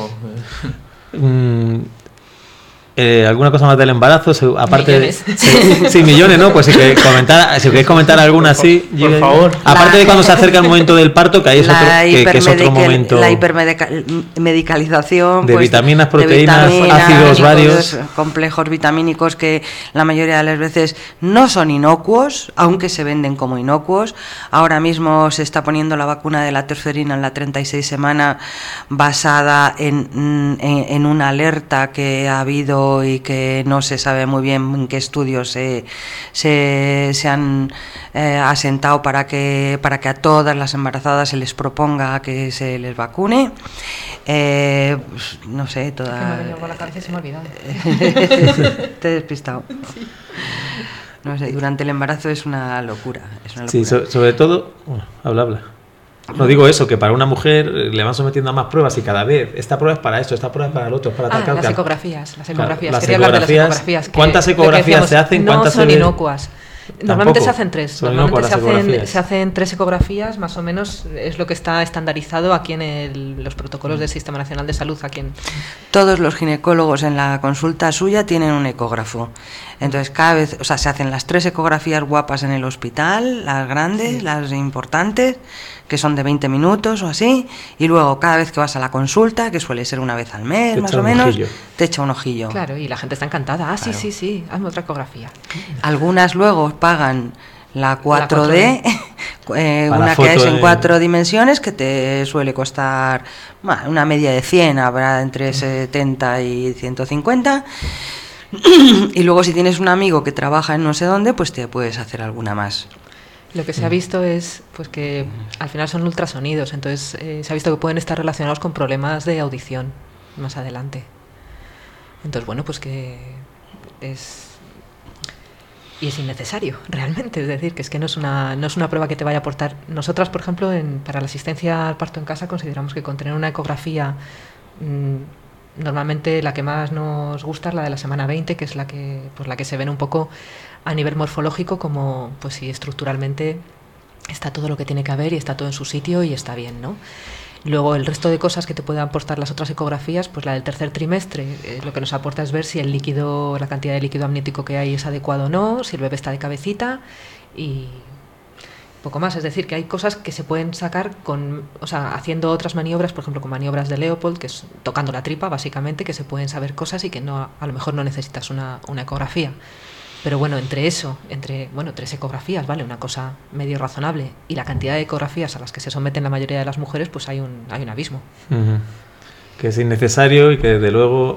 Mm, eh, ¿Alguna cosa más del embarazo? Aparte millones. De, sí, sí, millones, ¿no? Pues si queréis comentar, si queréis comentar alguna así. Por, por favor. Aparte la, de cuando se acerca el momento del parto, que ahí es, otro, que, que es otro momento. La hipermedicalización. De pues, vitaminas, proteínas, de vitaminas, ácidos varios. Complejos vitamínicos que la mayoría de las veces no son inocuos, aunque se venden como inocuos. Ahora mismo se está poniendo la vacuna de la tosferina en la treinta y seis semana basada en, en, en una alerta que ha habido y que no se sabe muy bien en qué estudios se, se, se han eh, asentado para que, para que a todas las embarazadas se les proponga que se les vacune. Eh, pues, no sé, toda... Es que me ha venido con la cabeza y se me ha olvidado. Te he despistado. Sí. No sé, durante el embarazo es una locura. Es una locura. Sí, so, sobre todo... Bueno, habla, habla. No digo eso, que para una mujer le van sometiendo a más pruebas y cada vez esta prueba es para esto, esta prueba es para el otro, es para ah, tal, las tal. ecografías, las ecografías. Las Quería ecografías, hablar de las ecografías. Que, ¿cuántas ecografías decíamos, se hacen? ¿Cuántas no son se inocuas. Normalmente Tampoco. se hacen tres. Son Normalmente se hacen, ecografías. se hacen tres ecografías, más o menos es lo que está estandarizado aquí en el, los protocolos del Sistema Nacional de Salud. Aquí en... Todos los ginecólogos en la consulta suya tienen un ecógrafo. Entonces cada vez, o sea, se hacen las tres ecografías guapas en el hospital, las grandes, sí. las importantes, que son de veinte minutos o así, y luego cada vez que vas a la consulta, que suele ser una vez al mes, te más o menos, ojillo. te echa un ojillo. Claro, y la gente está encantada. Ah, sí, claro. sí, sí, hazme otra ecografía. Algunas luego pagan la cuatro D, la cuatro D. eh, una que es en de... cuatro dimensiones, que te suele costar bueno, una media de cien, habrá entre setenta y ciento cincuenta. Y luego si tienes un amigo que trabaja en no sé dónde, pues te puedes hacer alguna más. Lo que se ha visto es pues que al final son ultrasonidos, entonces eh, se ha visto que pueden estar relacionados con problemas de audición más adelante. Entonces, bueno, pues que es... Y es innecesario, realmente, es decir, que es que no es una, no es una prueba que te vaya a aportar. Nosotras, por ejemplo, en, para la asistencia al parto en casa consideramos que con tener una ecografía... Mmm, normalmente la que más nos gusta es la de la semana veinte, que es la que pues la que se ven un poco a nivel morfológico como pues si estructuralmente está todo lo que tiene que haber y está todo en su sitio y está bien, ¿no? Luego el resto de cosas que te pueden aportar las otras ecografías, pues la del tercer trimestre, eh, lo que nos aporta es ver si el líquido, la cantidad de líquido amniótico que hay es adecuado o no, si el bebé está de cabecita y poco más, es decir, que hay cosas que se pueden sacar con, o sea, haciendo otras maniobras, por ejemplo, con maniobras de Leopold, que es tocando la tripa, básicamente, que se pueden saber cosas y que no, a lo mejor no necesitas una, una ecografía. Pero bueno, entre eso, entre, bueno, tres ecografías, ¿vale? Una cosa medio razonable, y la cantidad de ecografías a las que se someten la mayoría de las mujeres, pues hay un, hay un abismo. Uh-huh. Que es innecesario y que desde luego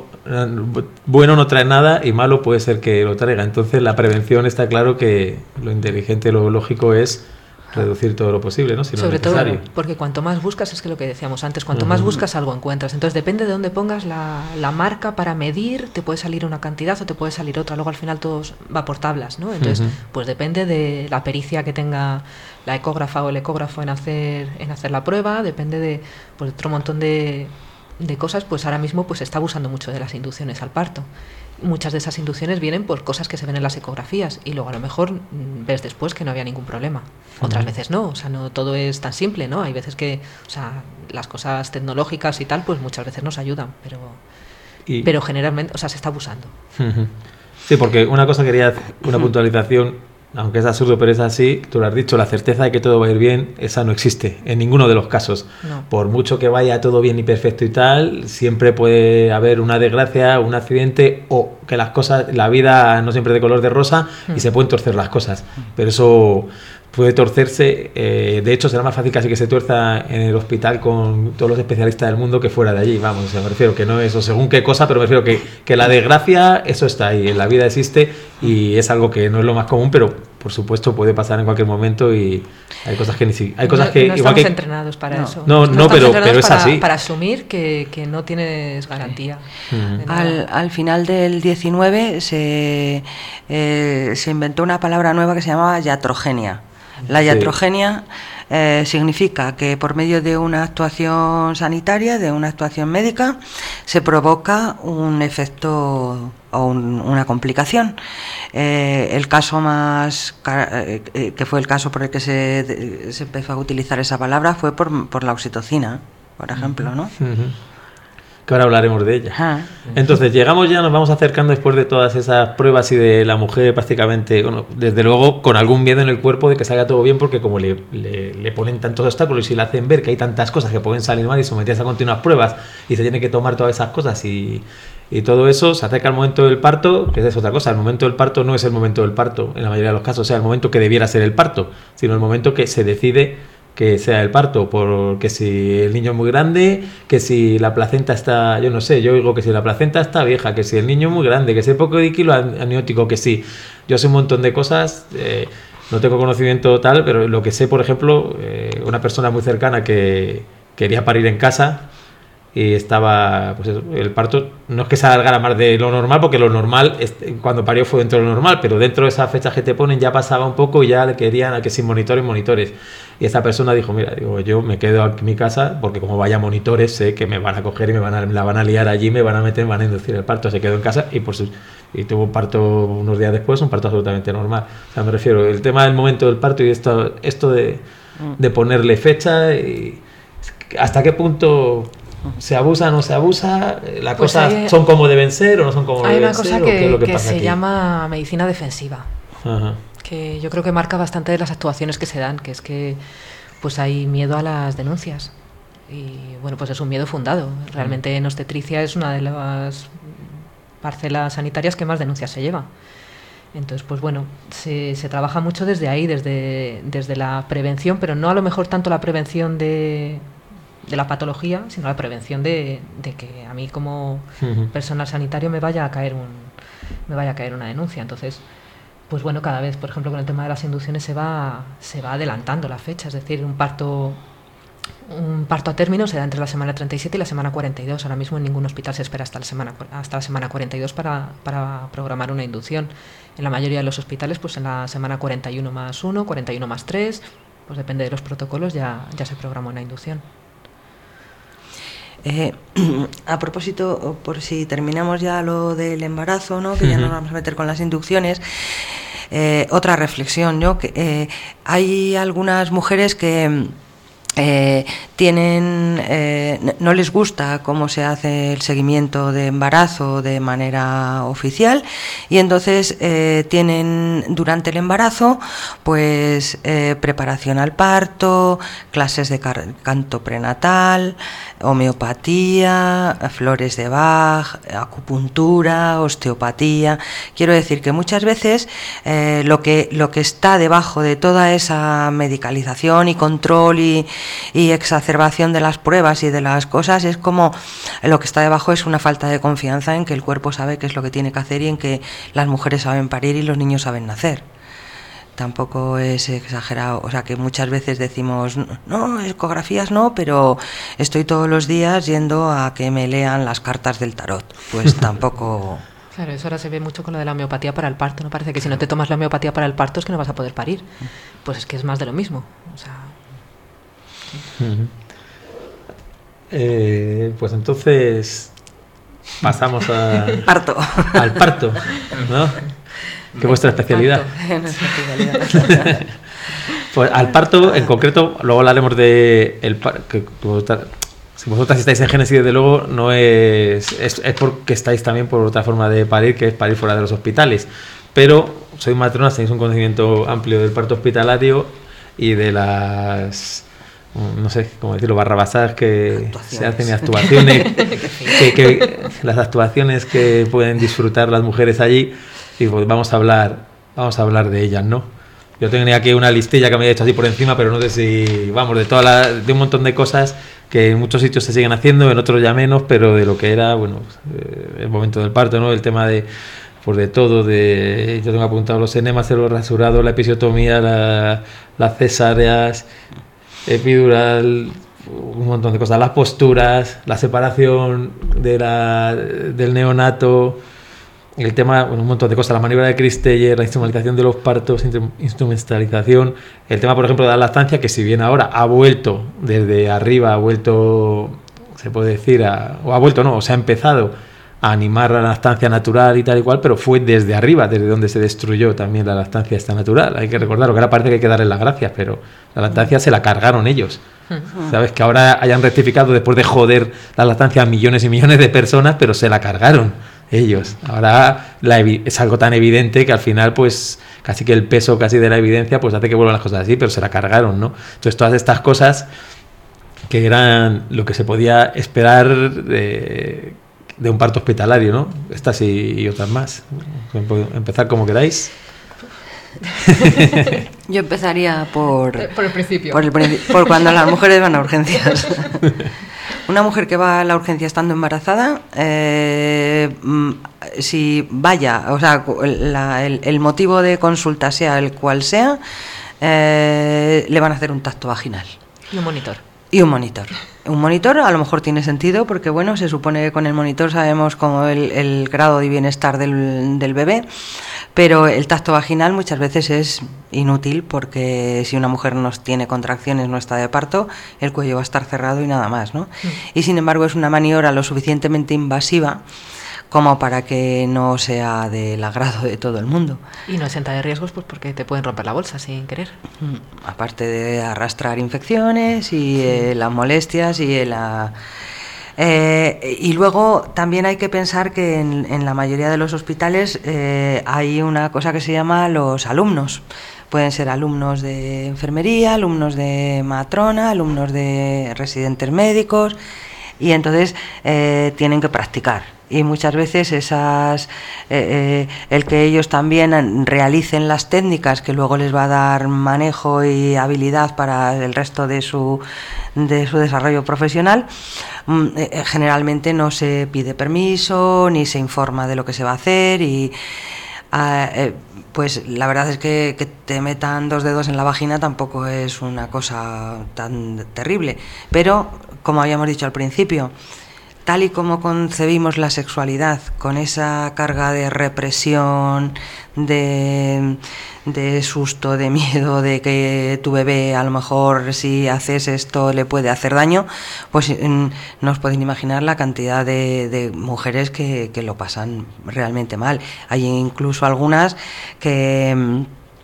bueno no trae nada y malo puede ser que lo traiga. Entonces la prevención está claro que lo inteligente, lo lógico es reducir todo lo posible, ¿no? Si no Sobre es necesario. todo porque cuanto más buscas, es que lo que decíamos antes, cuanto Uh-huh. más buscas algo encuentras. Entonces depende de dónde pongas la, la marca para medir, te puede salir una cantidad o te puede salir otra. Luego al final todo va por tablas, ¿no? Entonces Uh-huh. pues depende de la pericia que tenga la ecógrafa o el ecógrafo en hacer en hacer la prueba, depende de pues otro montón de, de cosas. Pues ahora mismo pues se está abusando mucho de las inducciones al parto. Muchas de esas inducciones vienen por cosas que se ven en las ecografías y luego a lo mejor mm, ves después que no había ningún problema. Otras uh-huh. veces no, o sea, no todo es tan simple, ¿no? Hay veces que, o sea, las cosas tecnológicas y tal, pues muchas veces nos ayudan, pero y... pero generalmente, o sea, se está abusando. Uh-huh. Sí, porque una cosa quería, una puntualización, aunque es absurdo, pero es así, tú lo has dicho, la certeza de que todo va a ir bien, esa no existe en ninguno de los casos. No. Por mucho que vaya todo bien y perfecto y tal, siempre puede haber una desgracia, un accidente o que las cosas, la vida no siempre es de color de rosa mm. y se pueden torcer las cosas. Pero eso puede torcerse, eh, de hecho será más fácil casi que se tuerza en el hospital con todos los especialistas del mundo que fuera de allí, vamos, o sea, me refiero que no es o según qué cosa, pero me refiero que, que la desgracia, eso está ahí, en la vida existe y es algo que no es lo más común, pero por supuesto puede pasar en cualquier momento y hay cosas que ni siquiera... Hay cosas no, que, no igual estamos que... entrenados para no. eso. No, no, no pero, pero es para, así. Para asumir que, que no tienes garantía. Uh-huh. Al, al final del diecinueve se, eh, se inventó una palabra nueva que se llamaba iatrogenia. La iatrogenia eh, significa que por medio de una actuación sanitaria, de una actuación médica, se provoca un efecto o un, una complicación. Eh, el caso más, eh, que fue el caso por el que se, se empezó a utilizar esa palabra fue por, por la oxitocina, por ejemplo, ¿no? Uh-huh. Que ahora hablaremos de ella. Ajá. Entonces llegamos ya, nos vamos acercando después de todas esas pruebas y de la mujer prácticamente, bueno, desde luego con algún miedo en el cuerpo de que salga todo bien, porque como le, le, le ponen tantos obstáculos y le hacen ver que hay tantas cosas que pueden salir mal y someterse a continuas pruebas y se tiene que tomar todas esas cosas y, y todo eso, se acerca el momento del parto, que es otra cosa. El momento del parto no es el momento del parto en la mayoría de los casos, o sea, el momento que debiera ser el parto, sino el momento que se decide que sea el parto, porque si el niño es muy grande, que si la placenta está, yo no sé, yo digo que si la placenta está vieja, que si el niño es muy grande, que si hay poco de kilo amniótico, que sí. Yo sé un montón de cosas, eh, no tengo conocimiento tal, pero lo que sé, por ejemplo, eh, una persona muy cercana que quería parir en casa y estaba, pues eso, el parto no es que se alargara más de lo normal, porque lo normal, cuando parió fue dentro de lo normal, pero dentro de esas fechas que te ponen ya pasaba un poco y ya le querían a que sin monitores, monitores. Y esta persona dijo, mira, digo, yo me quedo aquí en mi casa porque como vaya monitores sé que me van a coger y me van a, la van a liar allí, me van a meter, me van a inducir el parto. Se quedó en casa y por su, y tuvo un parto unos días después, un parto absolutamente normal. O sea, me refiero, el tema del momento del parto y esto, esto de, de ponerle fecha y hasta qué punto se abusa o no se abusa, las Pues cosas hay, son como deben ser o no son como hay deben una cosa ser, que, ¿o qué es lo que, que pasa se aquí? llama medicina defensiva. Ajá. Que yo creo que marca bastante de las actuaciones que se dan, que es que pues hay miedo a las denuncias y bueno, pues es un miedo fundado. Realmente en obstetricia es una de las parcelas sanitarias que más denuncias se lleva. Entonces, pues bueno, se, se trabaja mucho desde ahí, desde, desde la prevención, pero no a lo mejor tanto la prevención de, de la patología, sino la prevención de, de que a mí como uh-huh. personal sanitario me vaya a caer un, me vaya a caer una denuncia. Entonces, pues bueno, cada vez, por ejemplo, con el tema de las inducciones se va, se va adelantando la fecha, es decir, un parto, un parto a término se da entre la semana treinta y siete y la semana cuarenta y dos. Ahora mismo en ningún hospital se espera hasta la semana, hasta la semana cuarenta y dos para, para programar una inducción. En la mayoría de los hospitales, pues en la semana cuarenta y uno más uno, cuarenta y uno más tres, pues depende de los protocolos, ya, ya se programa una inducción. Eh, a propósito, por si terminamos ya lo del embarazo, ¿no? Que ya nos vamos a meter con las inducciones, eh, otra reflexión, ¿no? Que eh, hay algunas mujeres que eh, tienen, eh, no les gusta cómo se hace el seguimiento de embarazo de manera oficial y entonces eh, tienen durante el embarazo pues eh, preparación al parto, clases de car- canto prenatal, homeopatía, flores de Bach, acupuntura, osteopatía. Quiero decir que muchas veces eh, lo que lo que está debajo de toda esa medicalización y control y, y exacerbación de las pruebas y de las cosas es como lo que está debajo es una falta de confianza en que el cuerpo sabe qué es lo que tiene que hacer y en que las mujeres saben parir y los niños saben nacer. Tampoco es exagerado, o sea que muchas veces decimos, no, ecografías no, pero estoy todos los días yendo a que me lean las cartas del tarot, pues tampoco... Claro, eso ahora se ve mucho con lo de la homeopatía para el parto, ¿no? Parece que si no te tomas la homeopatía para el parto es que no vas a poder parir, pues es que es más de lo mismo, o sea... Uh-huh. Eh, pues entonces pasamos a... Parto. al parto, ¿no? Que es vuestra especialidad. Pues al parto, en concreto, luego hablaremos de el par- que, que, si vosotras estáis en Génesis, desde luego, no es, es es porque estáis también por otra forma de parir, que es parir fuera de los hospitales. Pero sois matronas, tenéis un conocimiento amplio del parto hospitalario y de las, no sé cómo decirlo, barrabasadas que se hacen y actuaciones, que, que, las actuaciones que pueden disfrutar las mujeres allí. Y pues vamos a hablar, vamos a hablar de ellas, ¿no? Yo tenía aquí una listilla que me he hecho así por encima, pero no sé si, vamos, de toda la, de un montón de cosas que en muchos sitios se siguen haciendo, en otros ya menos, pero de lo que era, bueno, eh, el momento del parto, ¿no? El tema de, pues de todo, de yo tengo apuntado los enemas, los rasurados, la episiotomía, la, las cesáreas, epidural, un montón de cosas, las posturas, la separación de la, del neonato, el tema, bueno, un montón de cosas, la maniobra de Chris-Taylor, la instrumentalización de los partos, instrumentalización, el tema, por ejemplo, de la lactancia, que si bien ahora ha vuelto desde arriba, ha vuelto, se puede decir, a, o ha vuelto, no, o se ha empezado a animar la lactancia natural y tal y cual, pero fue desde arriba, desde donde se destruyó también la lactancia esta natural. Hay que recordarlo, que ahora parece que hay que darle las gracias, pero la lactancia se la cargaron ellos. ¿Sabes? Que ahora hayan rectificado después de joder la lactancia a millones y millones de personas, pero se la cargaron ellos. Ahora la es algo tan evidente que al final, pues, casi que el peso casi de la evidencia, pues hace que vuelvan las cosas así, pero se la cargaron, ¿no? Entonces, todas estas cosas que eran lo que se podía esperar de, de un parto hospitalario, ¿no? Estas y, y otras más. Empezar como queráis. Yo empezaría por... Por el principio. Por, el, por cuando las mujeres van a urgencias. Una mujer que va a la urgencia estando embarazada, eh, si vaya, o sea, la, el, el motivo de consulta sea el cual sea, eh, le van a hacer un tacto vaginal. Y un monitor. Y un monitor. Un monitor a lo mejor tiene sentido porque, bueno, se supone que con el monitor sabemos como el, el grado de bienestar del, del bebé, pero el tacto vaginal muchas veces es inútil porque si una mujer no tiene contracciones, no está de parto, el cuello va a estar cerrado y nada más, ¿no? Mm. Y sin embargo es una maniobra lo suficientemente invasiva como para que no sea del agrado de todo el mundo. Y no exenta de riesgos, pues porque te pueden romper la bolsa sin querer. Mm. Aparte de arrastrar infecciones y eh, las molestias y la... Eh, y luego también hay que pensar que en, en la mayoría de los hospitales eh, hay una cosa que se llama los alumnos. Pueden ser alumnos de enfermería, alumnos de matrona, alumnos de residentes médicos, y entonces eh, tienen que practicar. Y muchas veces esas eh, eh, el que ellos también realicen las técnicas que luego les va a dar manejo y habilidad para el resto de su de su desarrollo profesional, eh, generalmente no se pide permiso ni se informa de lo que se va a hacer y eh, eh, pues la verdad es que, que te metan dos dedos en la vagina tampoco es una cosa tan terrible, pero como habíamos dicho al principio, tal y como concebimos la sexualidad, con esa carga de represión, de, de susto, de miedo, de que tu bebé a lo mejor si haces esto le puede hacer daño, pues no os podéis imaginar la cantidad de, de mujeres que, que lo pasan realmente mal. Hay incluso algunas que...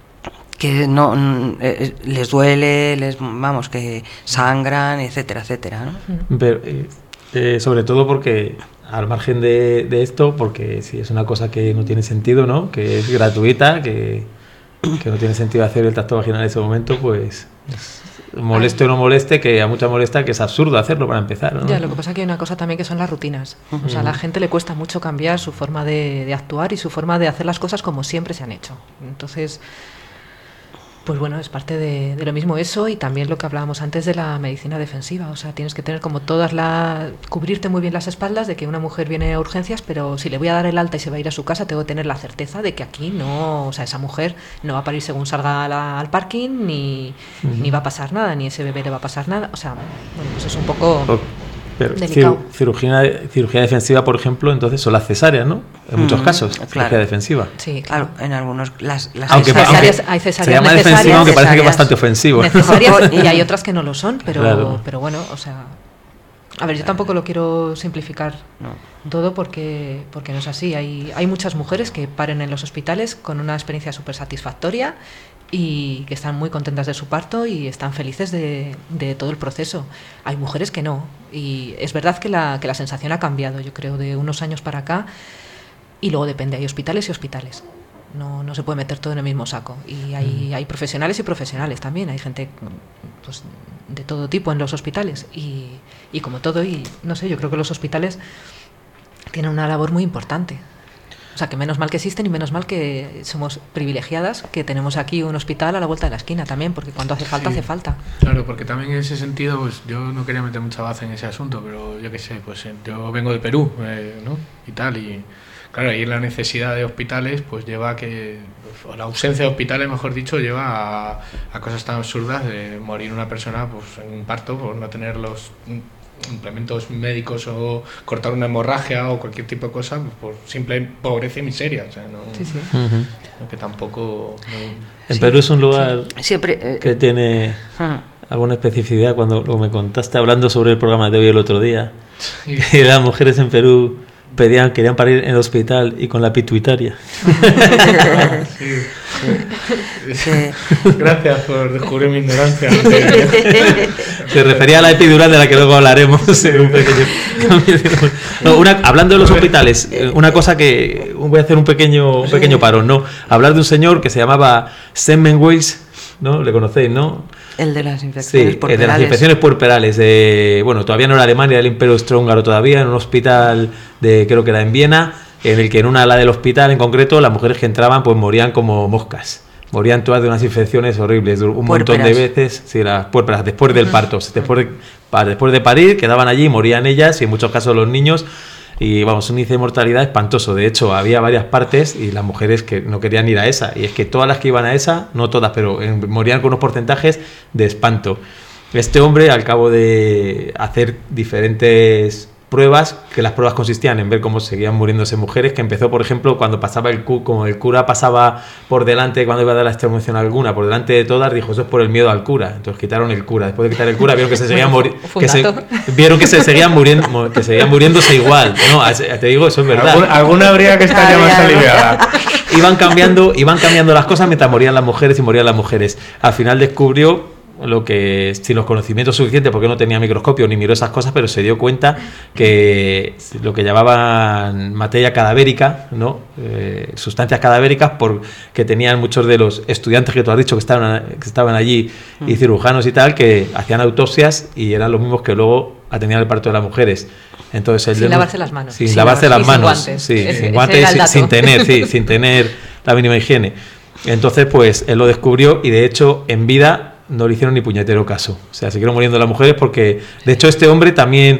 que no eh, les duele, les vamos, que sangran, etcétera, etcétera, ¿no? Pero, eh... Eh, sobre todo porque, al margen de, de esto, porque si es una cosa que no tiene sentido, ¿no? Que es gratuita, que, que no tiene sentido hacer el tacto vaginal en ese momento, pues moleste o no moleste, que a mucha molesta, que es absurdo hacerlo para empezar, ¿no? Ya, lo que pasa es que hay una cosa también que son las rutinas. O sea, a la gente le cuesta mucho cambiar su forma de, de actuar y su forma de hacer las cosas como siempre se han hecho. Entonces... pues bueno, es parte de, de lo mismo eso y también lo que hablábamos antes de la medicina defensiva. O sea, tienes que tener como todas las... cubrirte muy bien las espaldas de que una mujer viene a urgencias, pero si le voy a dar el alta y se va a ir a su casa, tengo que tener la certeza de que aquí no... O sea, esa mujer no va a parir según salga a la, al parking, ni, uh-huh. ni va a pasar nada, ni ese bebé le va a pasar nada. O sea, bueno, pues es un poco... Oh. Pero cir- cirugía, cirugía defensiva, por ejemplo, entonces son las cesáreas, ¿no? En muchos mm, casos, claro. Cirugía defensiva. Sí, claro, en algunos... Las, las aunque, cesáreas, aunque hay cesáreas se llama necesarias, defensiva, aunque parece que es cesáreas, bastante ofensivo. Necesarias, y hay otras que no lo son, pero, claro. pero bueno, o sea... A ver, yo tampoco lo quiero simplificar no. todo porque, porque no es así. Hay, hay muchas mujeres que paren en los hospitales con una experiencia súper satisfactoria y que están muy contentas de su parto y están felices de, de todo el proceso. Hay mujeres que no. Y es verdad que la, que la sensación ha cambiado, yo creo, de unos años para acá. Y luego depende, hay hospitales y hospitales. No, no se puede meter todo en el mismo saco. Y hay, mm. hay profesionales y profesionales también. Hay gente pues, de todo tipo en los hospitales. Y, y como todo, y no sé, yo creo que los hospitales tienen una labor muy importante. O sea, que menos mal que existen y menos mal que somos privilegiadas, que tenemos aquí un hospital a la vuelta de la esquina también, porque cuando hace falta, sí. hace falta. Claro, porque también en ese sentido, pues yo no quería meter mucha baza en ese asunto, pero yo qué sé, pues yo vengo de Perú, eh, ¿no? Y tal, y claro, ahí la necesidad de hospitales, pues lleva a que, o la ausencia de hospitales, mejor dicho, lleva a, a cosas tan absurdas de morir una persona pues en un parto por no tener los implementos médicos o cortar una hemorragia o cualquier tipo de cosa, pues por simple pobreza y miseria, o sea, no, Sí, sí. uh-huh. que tampoco no... En Sí, Perú es un lugar sí. Siempre, eh, que tiene uh, alguna especificidad. Cuando lo me contaste hablando sobre el programa de hoy el otro día, Sí. que las mujeres en Perú pedían, querían parir en el hospital y con la pituitaria. Sí. Sí. Gracias por descubrir mi ignorancia. Se refería a la epidural, de la que luego hablaremos en un pequeño cambio de- no, una, hablando de los hospitales, eh, una cosa que voy a hacer un pequeño un pequeño parón, ¿no? Hablar de un señor que se llamaba Semmelweis, ¿no? Le conocéis, ¿no? el de las infecciones Sí, por el de las perales. infecciones puerperales. De, bueno, todavía no era Alemania, era el Imperio Austrohúngaro todavía, en un hospital de, creo que era en Viena, en el que en una ala del hospital en concreto, las mujeres que entraban pues morían como moscas. Morían todas de unas infecciones horribles, un montón de Puérperas. veces, sí, las puérperas, después del parto, después de, pa- después de parir, quedaban allí, morían ellas y en muchos casos los niños. Y vamos, un índice de mortalidad espantoso. De hecho, había varias partes y las mujeres que no querían ir a esa. Y es que todas las que iban a esa, no todas, pero eh, morían con unos porcentajes de espanto. Este hombre, al cabo de hacer diferentes pruebas, que las pruebas consistían en ver cómo seguían muriéndose mujeres, que empezó, por ejemplo, cuando pasaba el cu como el cura pasaba por delante, cuando iba a dar la extremaunción alguna, por delante de todas, dijo, eso es por el miedo al cura. Entonces quitaron el cura. Después de quitar el cura, vieron que se seguían Bueno, muriendo, fue que un se, dato. vieron que se seguían muriendo, que seguían muriéndose igual. No, te digo, eso es verdad. Algún- alguna habría que estar ya más Habría, ¿no? aliviada. Iban cambiando, iban cambiando las cosas mientras morían las mujeres y morían las mujeres. Al final descubrió lo que, sin los conocimientos suficientes, porque no tenía microscopio ni miró esas cosas, pero se dio cuenta que lo que llamaban materia cadavérica, ¿no? Eh, sustancias cadavéricas, porque tenían muchos de los estudiantes que tú has dicho que estaban, que estaban allí y cirujanos y tal, que hacían autopsias y eran los mismos que luego atendían el parto de las mujeres. Entonces, él Sin denun- lavarse las manos. Sin Sin lavarse las lavarse- y sin manos. guantes. Sí, Ese- sin ese guantes, era el sin, dato. sin tener, sí, sin tener la mínima higiene. Entonces, pues él lo descubrió y de hecho en vida no le hicieron ni puñetero caso. O sea, siguieron muriendo las mujeres porque, de hecho, este hombre también,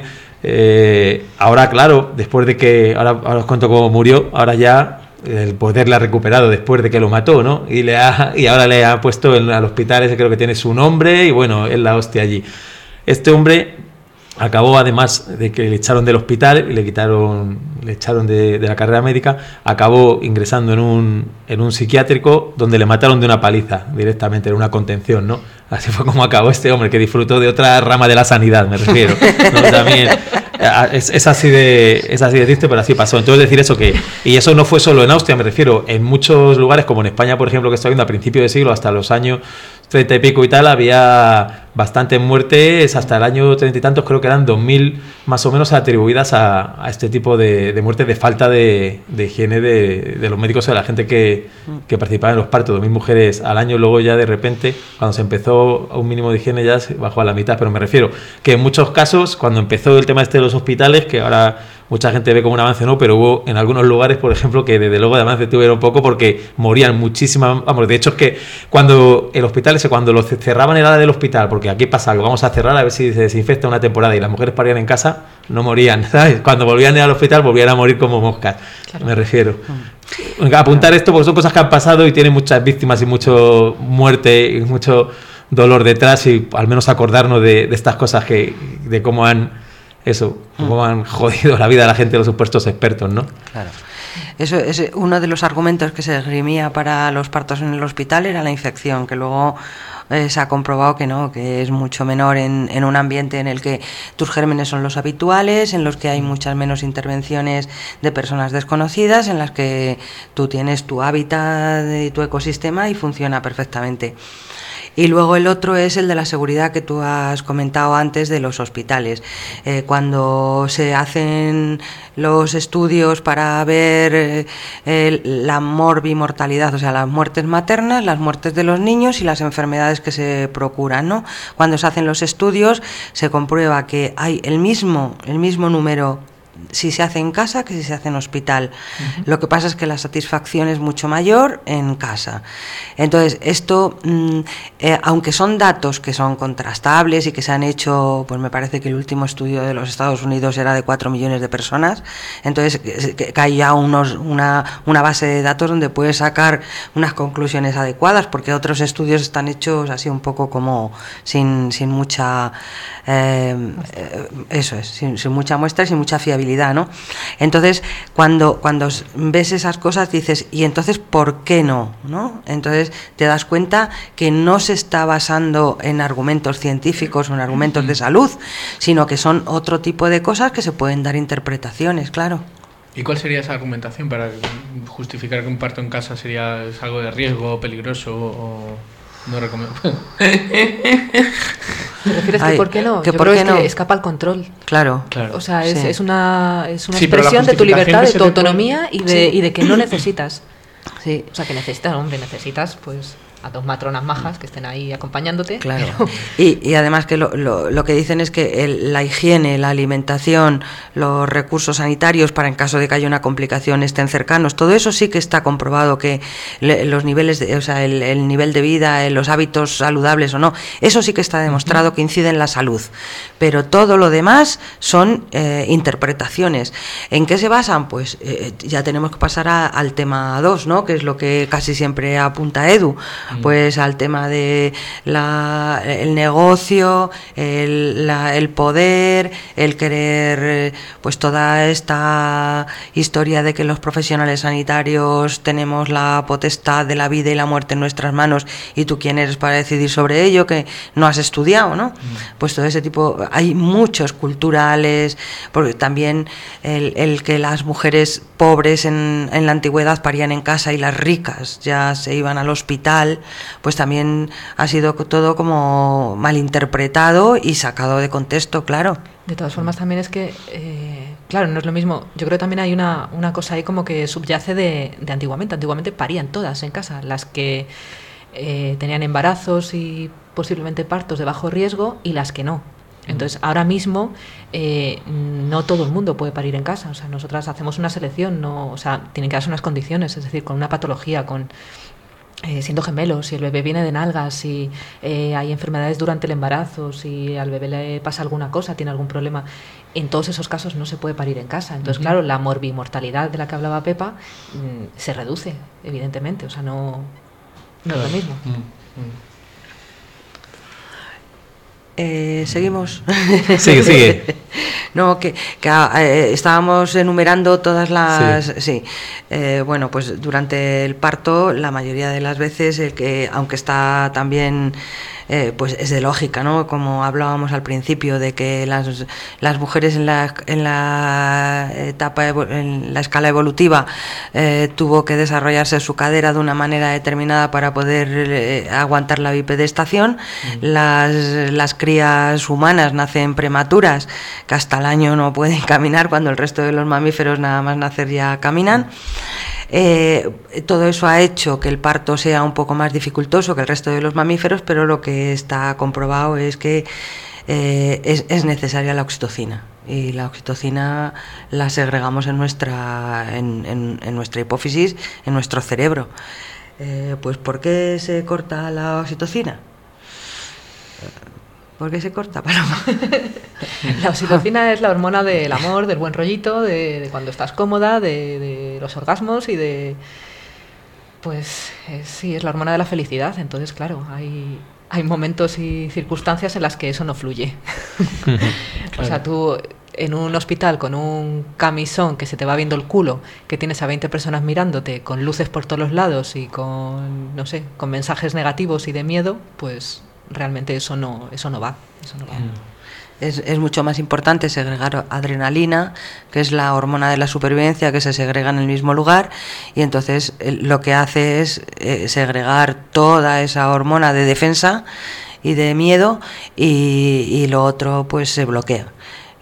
eh, ahora claro, después de que, ahora, ahora os cuento cómo murió, ahora ya el poder la ha recuperado después de que lo mató, ¿no? Y, le ha, y ahora le ha puesto en, al hospital ese, creo que tiene su nombre y bueno, es la hostia allí. Este hombre acabó, además de que le echaron del hospital y le quitaron, le echaron de, de la carrera médica, acabó ingresando en un, en un psiquiátrico donde le mataron de una paliza directamente, en una contención, ¿no? Así fue como acabó este hombre, que disfrutó de otra rama de la sanidad, me refiero, ¿no? También es, es así de es así de triste, pero así pasó. Entonces decir eso que, y eso no fue solo en Austria, me refiero, en muchos lugares, como en España, por ejemplo, que estoy viendo a principios de siglo, hasta los años treinta y pico y tal, había bastantes muertes, hasta el año treinta y tantos, creo que eran dos mil más o menos atribuidas a, a este tipo de, de muertes de falta de, de higiene de, de los médicos o de la gente que, que participaba en los partos, dos mil mujeres al año. Luego ya de repente, cuando se empezó a un mínimo de higiene, ya se bajó a la mitad, pero me refiero que en muchos casos, cuando empezó el tema este de los hospitales, que ahora mucha gente ve como un avance, no, pero hubo en algunos lugares, por ejemplo, que desde luego de avance tuvieron poco porque morían muchísimas, vamos, de hecho es que cuando el hospital ese, cuando lo cerraban el ala del hospital, porque aquí pasa algo, vamos a cerrar a ver si se desinfecta una temporada y las mujeres parían en casa, no morían, ¿sabes? Cuando volvían al hospital volvían a morir como moscas, claro. Me refiero. Mm. Apuntar esto porque son cosas que han pasado y tienen muchas víctimas y mucho muerte y mucho dolor detrás, y al menos acordarnos de, de estas cosas, que de cómo han eso, cómo han jodido la vida de la gente, los supuestos expertos, ¿no? Claro. Eso es uno de los argumentos que se esgrimía para los partos en el hospital, era la infección, que luego eh, se ha comprobado que no, que es mucho menor en, en un ambiente en el que tus gérmenes son los habituales, en los que hay muchas menos intervenciones de personas desconocidas, en las que tú tienes tu hábitat y tu ecosistema y funciona perfectamente. Y luego el otro es el de la seguridad que tú has comentado antes de los hospitales. Eh, cuando se hacen los estudios para ver eh, el, la morbimortalidad, o sea, las muertes maternas, las muertes de los niños y las enfermedades que se procuran, ¿no? Cuando se hacen los estudios se comprueba que hay el mismo, el mismo número si se hace en casa que si se hace en hospital. Uh-huh. Lo que pasa es que la satisfacción es mucho mayor en casa. Entonces, esto, mm, eh, aunque son datos que son contrastables y que se han hecho, pues me parece que el último estudio de los Estados Unidos era de cuatro millones de personas, entonces que, que hay ya unos, una, una base de datos donde puedes sacar unas conclusiones adecuadas, porque otros estudios están hechos así un poco como sin, sin mucha... Eh, eh, eso es, sin, sin mucha muestra y sin mucha fiabilidad, ¿no? Entonces, cuando, cuando ves esas cosas dices, ¿y entonces por qué no? ¿no? Entonces te das cuenta que no se está basando en argumentos científicos o en argumentos de salud, sino que son otro tipo de cosas que se pueden dar interpretaciones, claro. ¿Y cuál sería esa argumentación para justificar que un parto en casa sería es algo de riesgo, peligroso o no recomiendo? ¿Te refieres Ay, que por qué no? que Yo por creo qué es no. que escapa al control. Claro. claro. O sea, es, sí. es una, es una sí, expresión de tu libertad, de tu autonomía puede... y, de, sí. y de que no necesitas. Sí. O sea, que necesitas, hombre, necesitas pues a dos matronas majas que estén ahí acompañándote. Claro. Pero... Y, y además que lo, lo, lo que dicen es que el, la higiene, la alimentación, los recursos sanitarios para en caso de que haya una complicación estén cercanos, todo eso sí que está comprobado que le, los niveles, de, o sea, el, el nivel de vida, los hábitos saludables o no, eso sí que está demostrado uh-huh. que incide en la salud. Pero todo lo demás son eh, interpretaciones. ¿En qué se basan? Pues eh, ya tenemos que pasar a, al tema dos, ¿no? Que es lo que casi siempre apunta Edu. Pues al tema de la, el negocio, el, la, el poder, el querer, pues toda esta historia de que los profesionales sanitarios tenemos la potestad de la vida y la muerte en nuestras manos y tú quién eres para decidir sobre ello, que no has estudiado, ¿no? Mm. Pues todo ese tipo, hay muchos culturales, porque también el, el que las mujeres pobres en, en la antigüedad parían en casa y las ricas ya se iban al hospital, pues también ha sido todo como malinterpretado y sacado de contexto, claro. De todas formas también es que, eh, claro, no es lo mismo. Yo creo que también hay una, una cosa ahí como que subyace de, de antiguamente. Antiguamente parían todas en casa, las que eh, tenían embarazos y posiblemente partos de bajo riesgo y las que no. Entonces, ahora mismo eh, no todo el mundo puede parir en casa. O sea, nosotras hacemos una selección, no, o sea, tienen que darse unas condiciones, es decir, con una patología, con eh, siendo gemelos, si el bebé viene de nalgas, si eh, hay enfermedades durante el embarazo, si al bebé le pasa alguna cosa, tiene algún problema. En todos esos casos no se puede parir en casa. Entonces, uh-huh. claro, la morbimortalidad de la que hablaba Pepa mmm, se reduce, evidentemente. O sea, no, no es lo mismo. Uh-huh. Eh, seguimos. Sigue, sigue. No, que, que eh, estábamos enumerando todas las. Sí. sí. Eh, bueno, pues durante el parto, la mayoría de las veces, el que, aunque está también. Eh, pues es de lógica, ¿no? Como hablábamos al principio de que las, las mujeres en la, en la etapa, en la escala evolutiva eh, tuvo que desarrollarse su cadera de una manera determinada para poder eh, aguantar la bipedestación. Mm. Las, las crías humanas nacen prematuras, que hasta el año no pueden caminar, cuando el resto de los mamíferos nada más nacer ya caminan. Eh, todo eso ha hecho que el parto sea un poco más dificultoso que el resto de los mamíferos, pero lo que está comprobado es que eh, es, es necesaria la oxitocina, y la oxitocina la segregamos en nuestra, en, en, en nuestra hipófisis, en nuestro cerebro. Eh, pues ¿por qué se corta la oxitocina? ¿Por qué se corta, Paloma? La oxitocina es la hormona del amor, del buen rollito, de, de cuando estás cómoda, de, de los orgasmos y de... Pues es, sí, es la hormona de la felicidad. Entonces, claro, hay, hay momentos y circunstancias en las que eso no fluye. Claro. O sea, tú en un hospital con un camisón que se te va viendo el culo, que tienes a veinte personas mirándote, con luces por todos los lados y con, no sé, con mensajes negativos y de miedo, pues... realmente eso no eso no va, eso no va. Es, es mucho más importante segregar adrenalina, que es la hormona de la supervivencia, que se segrega en el mismo lugar, y entonces el, lo que hace es eh, segregar toda esa hormona de defensa y de miedo, y, y lo otro pues se bloquea.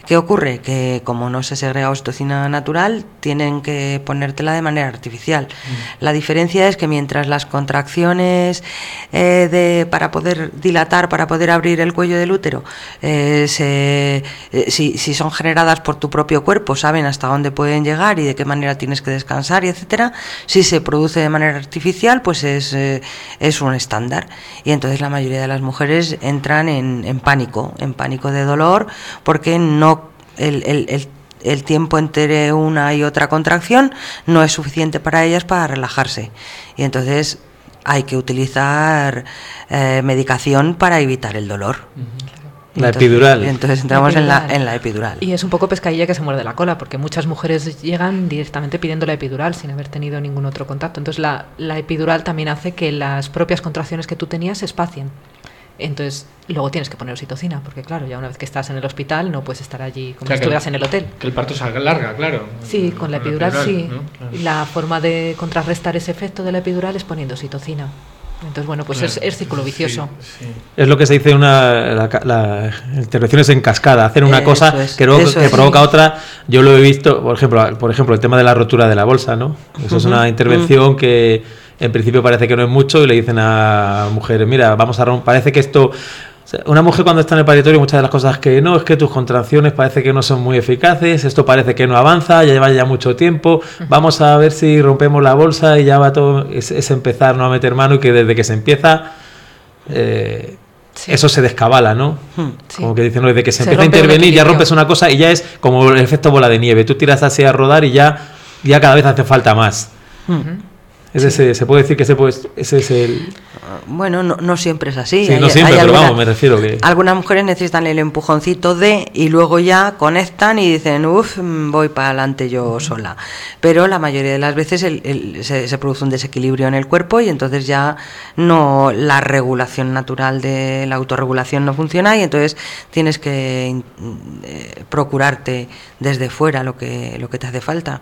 ¿Qué ocurre? Que como no se segrega oxitocina natural, tienen que ponértela de manera artificial. Mm. La diferencia es que mientras las contracciones eh, de, para poder dilatar, para poder abrir el cuello del útero, eh, se, eh, si, si son generadas por tu propio cuerpo, saben hasta dónde pueden llegar y de qué manera tienes que descansar, y etcétera. Si se produce de manera artificial, pues es, eh, es un estándar. Y entonces la mayoría de las mujeres entran en, en pánico, en pánico de dolor, porque no El, el, el, el tiempo entre una y otra contracción no es suficiente para ellas para relajarse, y entonces hay que utilizar eh, medicación para evitar el dolor. La entonces, epidural. Entonces entramos la epidural. En, la, en la epidural. Y es un poco pescadilla que se muerde la cola, porque muchas mujeres llegan directamente pidiendo la epidural sin haber tenido ningún otro contacto. Entonces la, la epidural también hace que las propias contracciones que tú tenías se espacien. Entonces, luego tienes que poner oxitocina, porque claro, ya una vez que estás en el hospital no puedes estar allí como o sea, si estuvieras el, en el hotel. Que el parto se alarga, claro. Sí, con la epidural, la epidural sí. ¿no? Claro. Y la forma de contrarrestar ese efecto de la epidural es poniendo oxitocina. Entonces, bueno, pues claro, es, es círculo vicioso. Sí, sí. Es lo que se dice una la, la intervenciones en cascada, hacer una eso cosa es, que, luego, que es. provoca otra. Yo lo he visto, por ejemplo, por ejemplo, el tema de la rotura de la bolsa, ¿no? Eso uh-huh. es una intervención uh-huh. que en principio parece que no es mucho, y le dicen a mujeres, mira, vamos a romper, parece que esto... Una mujer cuando está en el paritorio, muchas de las cosas que no, es que tus contracciones parece que no son muy eficaces, esto parece que no avanza, ya lleva ya mucho tiempo, vamos a ver si rompemos la bolsa y ya va todo, es, es empezar no a meter mano, y que desde que se empieza eh, sí. eso se descabala, ¿no? Sí. Como que dicen, no, desde que se, se empieza a intervenir ya rompes una cosa y ya es como el efecto bola de nieve, tú tiras así a rodar y ya, ya cada vez hace falta más. Uh-huh. Es sí. ese, se puede decir que ese, pues, ese es el... Bueno, no, no siempre es así. Sí, hay, no siempre, hay pero alguna, vamos, me refiero que... Algunas mujeres necesitan el empujoncito de, y luego ya conectan y dicen, uff, voy para adelante yo uh-huh. sola. Pero la mayoría de las veces el, el, se, se produce un desequilibrio en el cuerpo, y entonces ya no, la regulación natural de la autorregulación no funciona, y entonces tienes que eh, procurarte desde fuera lo que, lo que te hace falta.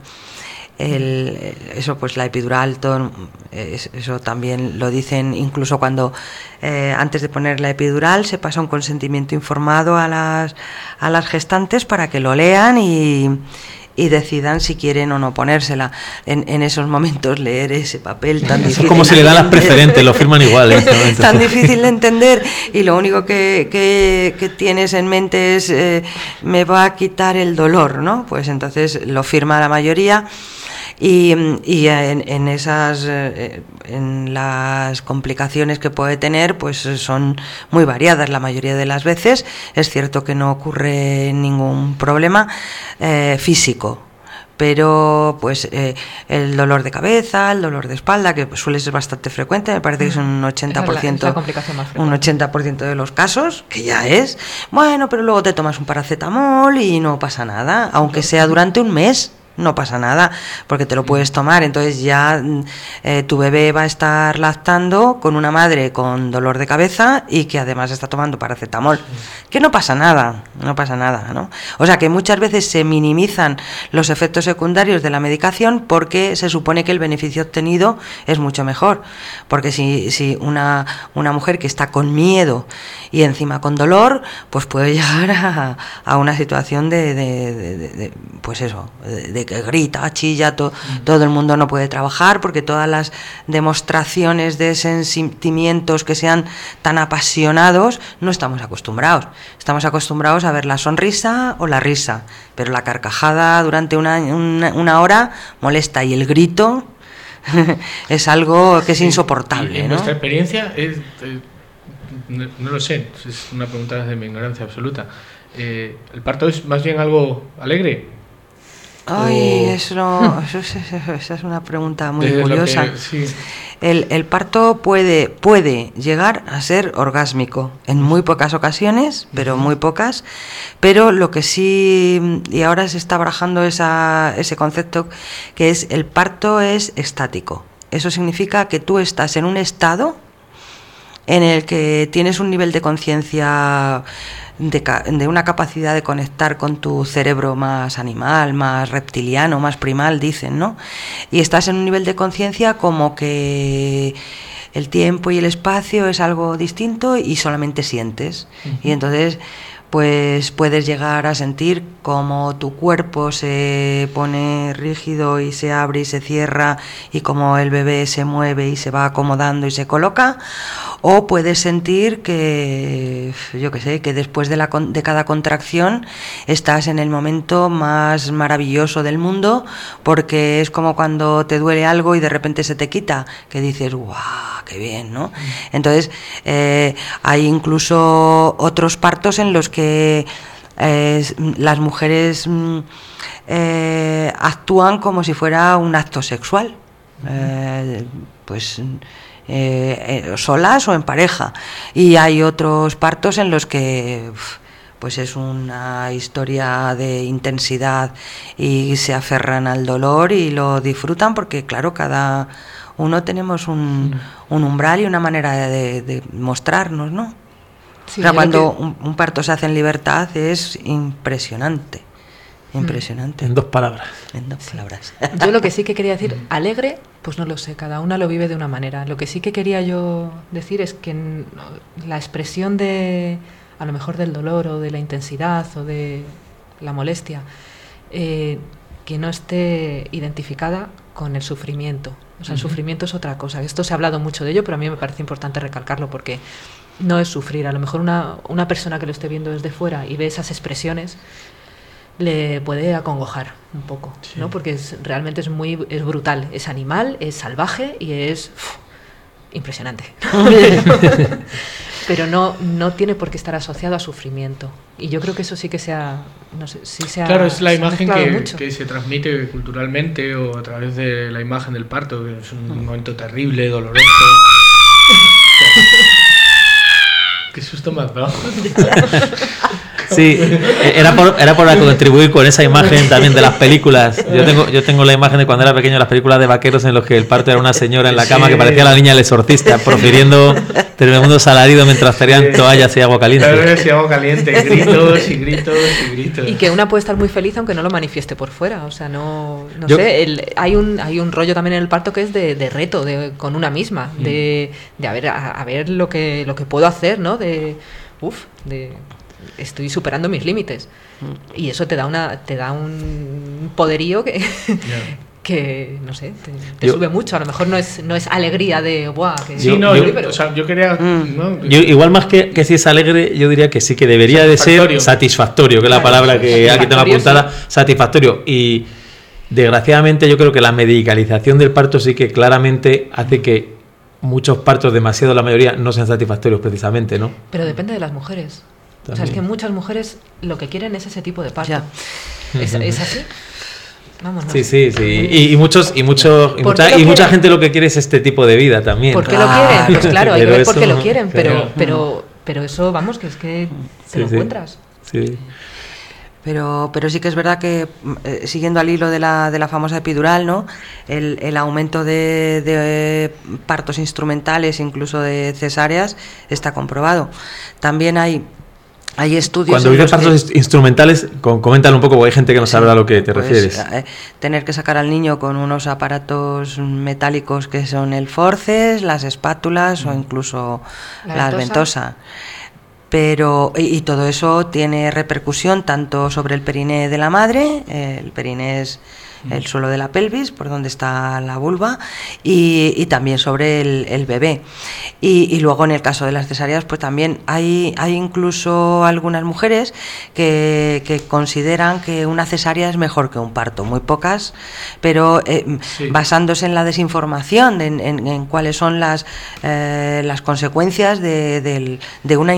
El, eso pues la epidural, todo, eso también lo dicen, incluso cuando eh, antes de poner la epidural se pasa un consentimiento informado a las a las gestantes para que lo lean y, y decidan si quieren o no ponérsela. En, en esos momentos leer ese papel tan difícil, es como si le dan las preferentes, lo firman igual en este tan difícil de entender, y lo único que, que, que tienes en mente es eh, me va a quitar el dolor, ¿no? Pues entonces lo firma la mayoría. Y, y en, en esas eh, en las complicaciones que puede tener, pues son muy variadas la mayoría de las veces. Es cierto que no ocurre ningún problema eh, físico, pero pues eh, el dolor de cabeza, el dolor de espalda, que suele ser bastante frecuente, me parece que es un ochenta por ciento, es la, es la complicación más frecuente. Un ochenta por ciento de los casos, que ya es, bueno, pero luego te tomas un paracetamol y no pasa nada, aunque sea durante un mes. No pasa nada, porque te lo puedes tomar. Entonces ya eh, tu bebé va a estar lactando con una madre con dolor de cabeza y que además está tomando paracetamol. Que no pasa nada, no pasa nada, ¿no? O sea que muchas veces se minimizan los efectos secundarios de la medicación porque se supone que el beneficio obtenido es mucho mejor. Porque si, si una, una mujer que está con miedo y encima con dolor, pues puede llegar a, a una situación de, de, de, de, de pues eso, de, de que grita, chilla, to, mm. todo el mundo no puede trabajar, porque todas las demostraciones de sentimientos que sean tan apasionados no estamos acostumbrados. Estamos acostumbrados a ver la sonrisa o la risa, pero la carcajada durante una, una, una hora molesta, y el grito es algo que es sí, insoportable. En ¿no? nuestra experiencia, es, eh, no, no lo sé, es una pregunta de mi ignorancia absoluta. Eh, ¿El parto es más bien algo alegre? Ay, o... eso, no, eso es, esa es una pregunta muy Desde curiosa. Que, sí. el, el parto puede, puede llegar a ser orgásmico en muy pocas ocasiones, pero muy pocas. Pero lo que sí, y ahora se está barajando esa, ese concepto, que es el parto es estático. Eso significa que tú estás en un estado en el que tienes un nivel de conciencia, de, de una capacidad de conectar con tu cerebro más animal, más reptiliano, más primal, dicen, ¿no? Y estás en un nivel de conciencia como que el tiempo y el espacio es algo distinto y solamente sientes. Uh-huh. Y entonces, pues puedes llegar a sentir como tu cuerpo se pone rígido y se abre y se cierra y como el bebé se mueve y se va acomodando y se coloca, o puedes sentir que, yo qué sé, que después de, la, de cada contracción estás en el momento más maravilloso del mundo, porque es como cuando te duele algo y de repente se te quita, que dices, ¡guau! ¡Qué bien!, ¿no? Entonces, eh, hay incluso otros partos en los que eh, las mujeres eh, actúan como si fuera un acto sexual, eh, pues eh, eh, solas o en pareja, y hay otros partos en los que pues es una historia de intensidad y se aferran al dolor y lo disfrutan, porque claro, cada uno tenemos un, un umbral y una manera de, de mostrarnos, ¿no? Sí, o sea, cuando que... un, un parto se hace en libertad es impresionante, impresionante. En dos palabras. En dos sí. palabras. Yo lo que sí que quería decir, alegre, pues no lo sé, cada una lo vive de una manera. Lo que sí que quería yo decir es que la expresión de, a lo mejor del dolor o de la intensidad o de la molestia, eh, que no esté identificada con el sufrimiento. O sea, el uh-huh. sufrimiento es otra cosa. Esto se ha hablado mucho de ello, pero a mí me parece importante recalcarlo, porque no es sufrir. A lo mejor una, una persona que lo esté viendo desde fuera y ve esas expresiones le puede acongojar un poco, sí. ¿no? Porque es, realmente es muy es brutal, es animal, es salvaje y es uf, impresionante. Pero no, no tiene por qué estar asociado a sufrimiento. Y yo creo que eso sí que se ha... No sé, sí se ha claro, es la imagen que, mucho. que se transmite culturalmente o a través de la imagen del parto, que es un mm. momento terrible, doloroso. Qué susto me has dado. Sí, era por, era por contribuir con esa imagen también de las películas. Yo tengo, yo tengo la imagen de cuando era pequeño, las películas de vaqueros en los que el parto era una señora en la cama, sí, que parecía la niña del exorcista, profiriendo tremendos alaridos mientras traían sí, toallas y agua caliente. Toallas y agua caliente, gritos y gritos y gritos. Y que una puede estar muy feliz aunque no lo manifieste por fuera. O sea, no, no yo, sé, el, hay un hay un rollo también en el parto que es de, de reto de, con una misma, de, de a ver, a, a ver lo que, lo que puedo hacer, ¿no? De, uf, de... estoy superando mis límites y eso te da una te da un poderío que yeah. que no sé te, te yo, sube mucho. A lo mejor no es no es alegría de guau que sí, no, yo, pero, o sea, yo quería mm. ¿no? yo, igual más que, que si es alegre, yo diría que sí que debería de ser satisfactorio, que es la claro, palabra que aquí tengo apuntada, sí. satisfactorio. Y desgraciadamente yo creo que la medicalización del parto sí que claramente hace que muchos partos, demasiado la mayoría, no sean satisfactorios precisamente, ¿no? Pero depende de las mujeres. También. O sea, es que muchas mujeres lo que quieren es ese tipo de parto. ¿Es, ¿Es así? Vamos, no. Sí, sí, sí. Y, y muchos, y muchos, y mucha, y mucha gente lo que quiere es este tipo de vida también. ¿Por qué ah, lo quieren? Pues claro, hay que ver por qué lo quieren, pero, claro. pero, pero eso, vamos, que es que te sí, lo sí. encuentras. Sí. Pero, pero sí que es verdad que, eh, siguiendo al hilo de la, de la famosa epidural, ¿no? El, el aumento de, de partos instrumentales, incluso de cesáreas, está comprobado. También hay Hay estudios. Cuando dices partos que... instrumentales, coméntalo un poco, porque hay gente que no sabe sí, a lo que te pues, refieres. Eh, tener que sacar al niño con unos aparatos metálicos que son el forceps, las espátulas mm. o incluso la, la ventosa. Pero, y, y todo eso tiene repercusión tanto sobre el periné de la madre, eh, el periné es el suelo de la pelvis, por donde está la vulva, y, y también sobre el, el bebé. Y, y luego en el caso de las cesáreas, pues también hay, hay incluso algunas mujeres que, que consideran que una cesárea es mejor que un parto, muy pocas, pero eh, sí. basándose en la desinformación, en, en, en cuáles son las, eh, las consecuencias de, de, de una,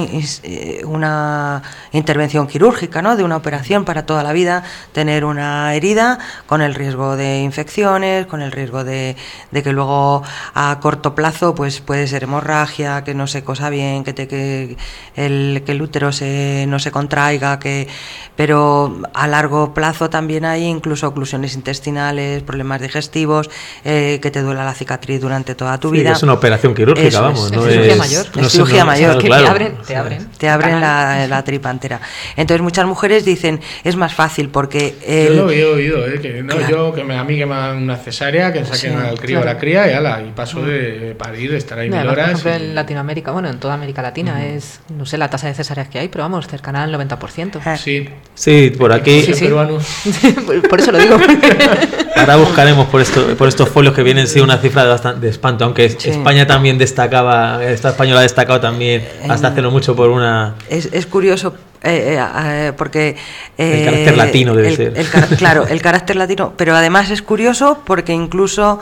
una intervención quirúrgica, ¿no? De una operación para toda la vida, tener una herida con el riesgo de infecciones, con el riesgo de, de que luego a corto plazo pues puede ser hemorragia, que no se cosa bien, que, te, que, el, que el útero se, no se contraiga, que, pero a largo plazo también hay incluso oclusiones intestinales, problemas digestivos, eh, que te duela la cicatriz durante toda tu sí, vida. Es una operación quirúrgica, Eso vamos. Es, no es cirugía es, mayor. No es cirugía no, mayor. No, que claro. te abren, te abren. Te abren la, la tripa entera. Entonces muchas mujeres dicen, es más fácil porque... El, Yo lo he oído, ¿eh? Que no, cesárea. yo, que me, a mí que me hagan una cesárea, que saquen sí, al crío o claro. a la cría y ala, y paso de parir, de estar ahí mil horas. Por ejemplo, y... en Latinoamérica, bueno, en toda América Latina uh-huh. es, no sé, la tasa de cesáreas que hay, pero vamos, cercana al noventa por ciento. Sí, sí, por aquí. Sí, sí. Por eso lo digo. Ahora buscaremos por, esto, por estos folios que vienen, sí, una cifra de, bastante, de espanto, aunque sí. España también destacaba, esta española ha destacado también hasta hace no mucho por una... Es, es curioso eh, eh, porque... Eh, el carácter latino debe el, ser. El, claro, el carácter latino, pero además es curioso porque incluso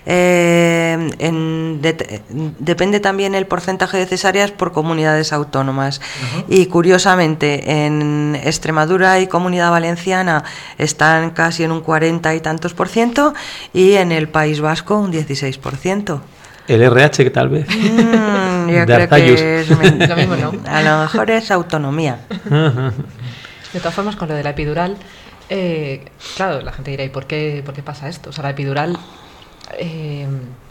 eh, en, de, depende también el porcentaje de cesáreas por comunidades autónomas. Uh-huh. Y curiosamente en Extremadura y Comunidad Valenciana están casi en un cuarenta y tantos por ciento y en el País Vasco un dieciséis por ciento. El R H tal vez. Mm, yo creo Arzayus. Que es lo mismo, ¿no? A lo mejor es autonomía. De todas formas, con lo de la epidural, eh, claro, la gente dirá, ¿y por qué, por qué pasa esto? O sea, la epidural eh,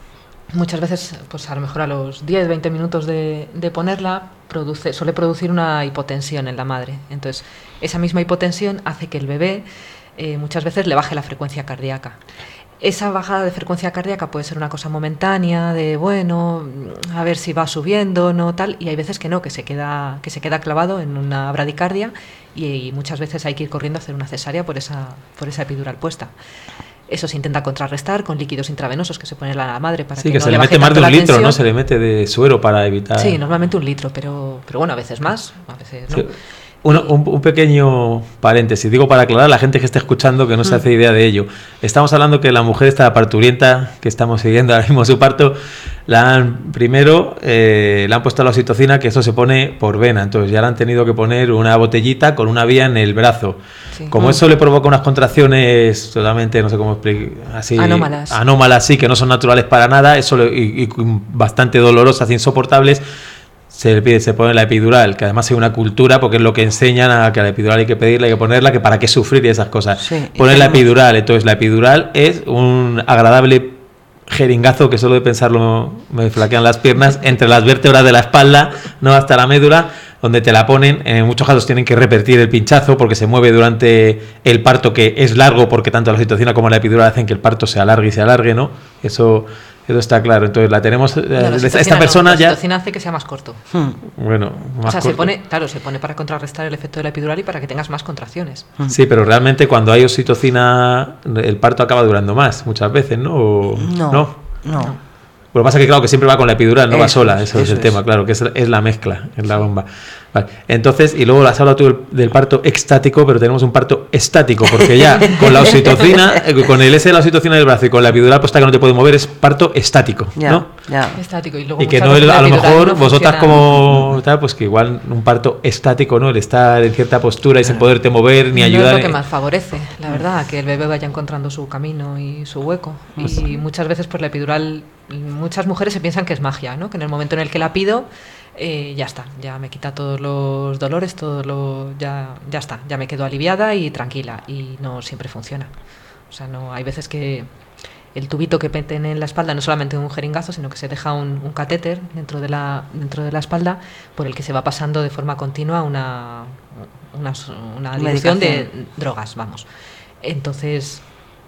muchas veces, pues a lo mejor a los diez, veinte minutos de, de ponerla, produce, suele producir una hipotensión en la madre. Entonces, esa misma hipotensión hace que el bebé eh, muchas veces le baje la frecuencia cardíaca. Esa bajada de frecuencia cardíaca puede ser una cosa momentánea, de bueno, a ver si va subiendo, no tal, y hay veces que no, que se queda, que se queda clavado en una bradicardia y, y muchas veces hay que ir corriendo a hacer una cesárea por esa, por esa epidural puesta. Eso se intenta contrarrestar con líquidos intravenosos que se pone a la madre para sí, que, que no se le le mete más de un litro, tensión. ¿no? Se le mete de suero para evitar... Sí, normalmente un litro, pero, pero bueno, a veces más, a veces no. Sí. Uno, un, un pequeño paréntesis, digo para aclarar a la gente que esté escuchando que no se hace idea de ello. Estamos hablando que la mujer está parturienta, que estamos siguiendo ahora mismo su parto, la han, primero eh, le han puesto la oxitocina, que eso se pone por vena, entonces ya le han tenido que poner una botellita con una vía en el brazo. Sí. Como oh. eso le provoca unas contracciones totalmente, no sé cómo explicar, así anómalas, anómalas sí, que no son naturales para nada, eso le, y, y bastante dolorosas, insoportables. Se le pide, se pone la epidural, que además hay una cultura, porque es lo que enseñan a que a la epidural hay que pedirla, hay que ponerla, que para qué sufrir y esas cosas. Sí, poner la epidural, entonces la epidural es un agradable jeringazo que solo de pensarlo me flaquean las piernas, entre las vértebras de la espalda, no hasta la médula, donde te la ponen. En muchos casos tienen que repetir el pinchazo porque se mueve durante el parto, que es largo, porque tanto la oxitocina como la epidural hacen que el parto se alargue y se alargue, ¿no? Eso... Eso está claro. Entonces la tenemos. No, la esta persona no, la ya. La oxitocina hace que sea más corto. Hmm. Bueno, más o sea, corto. se pone, claro, se pone para contrarrestar el efecto de la epidural y para que tengas más contracciones. Sí, pero realmente cuando hay oxitocina, el parto acaba durando más, muchas veces, ¿no? O, no. No. no. Lo que pasa es que, claro, que siempre va con la epidural, no eso va sola, eso, eso es el es. tema, claro, que es, es la mezcla, es la bomba. Vale. Entonces, y luego has hablado tú del, del parto extático, pero tenemos un parto estático, porque ya con la oxitocina, con el S de la oxitocina del brazo y con la epidural puesta que no te puede mover, es parto estático, ya, ¿no? Ya. Estático. Y, luego y que no, el, a lo mejor no vosotras funciona. como tal, pues que igual un parto estático, ¿no? El estar en cierta postura y sin poderte mover ni no ayudar. Es lo que más favorece, la verdad, que el bebé vaya encontrando su camino y su hueco. Y muchas veces, pues la epidural, muchas mujeres se piensan que es magia, ¿no? Que en el momento en el que la pido, eh, ya está, ya me quita todos los dolores, todo lo, ya, ya está, ya me quedo aliviada y tranquila. Y no siempre funciona. O sea, no, hay veces que el tubito que meten en la espalda no solamente un jeringazo, sino que se deja un, un catéter dentro de la dentro de la espalda por el que se va pasando de forma continua una una, una dilución de drogas, vamos. Entonces,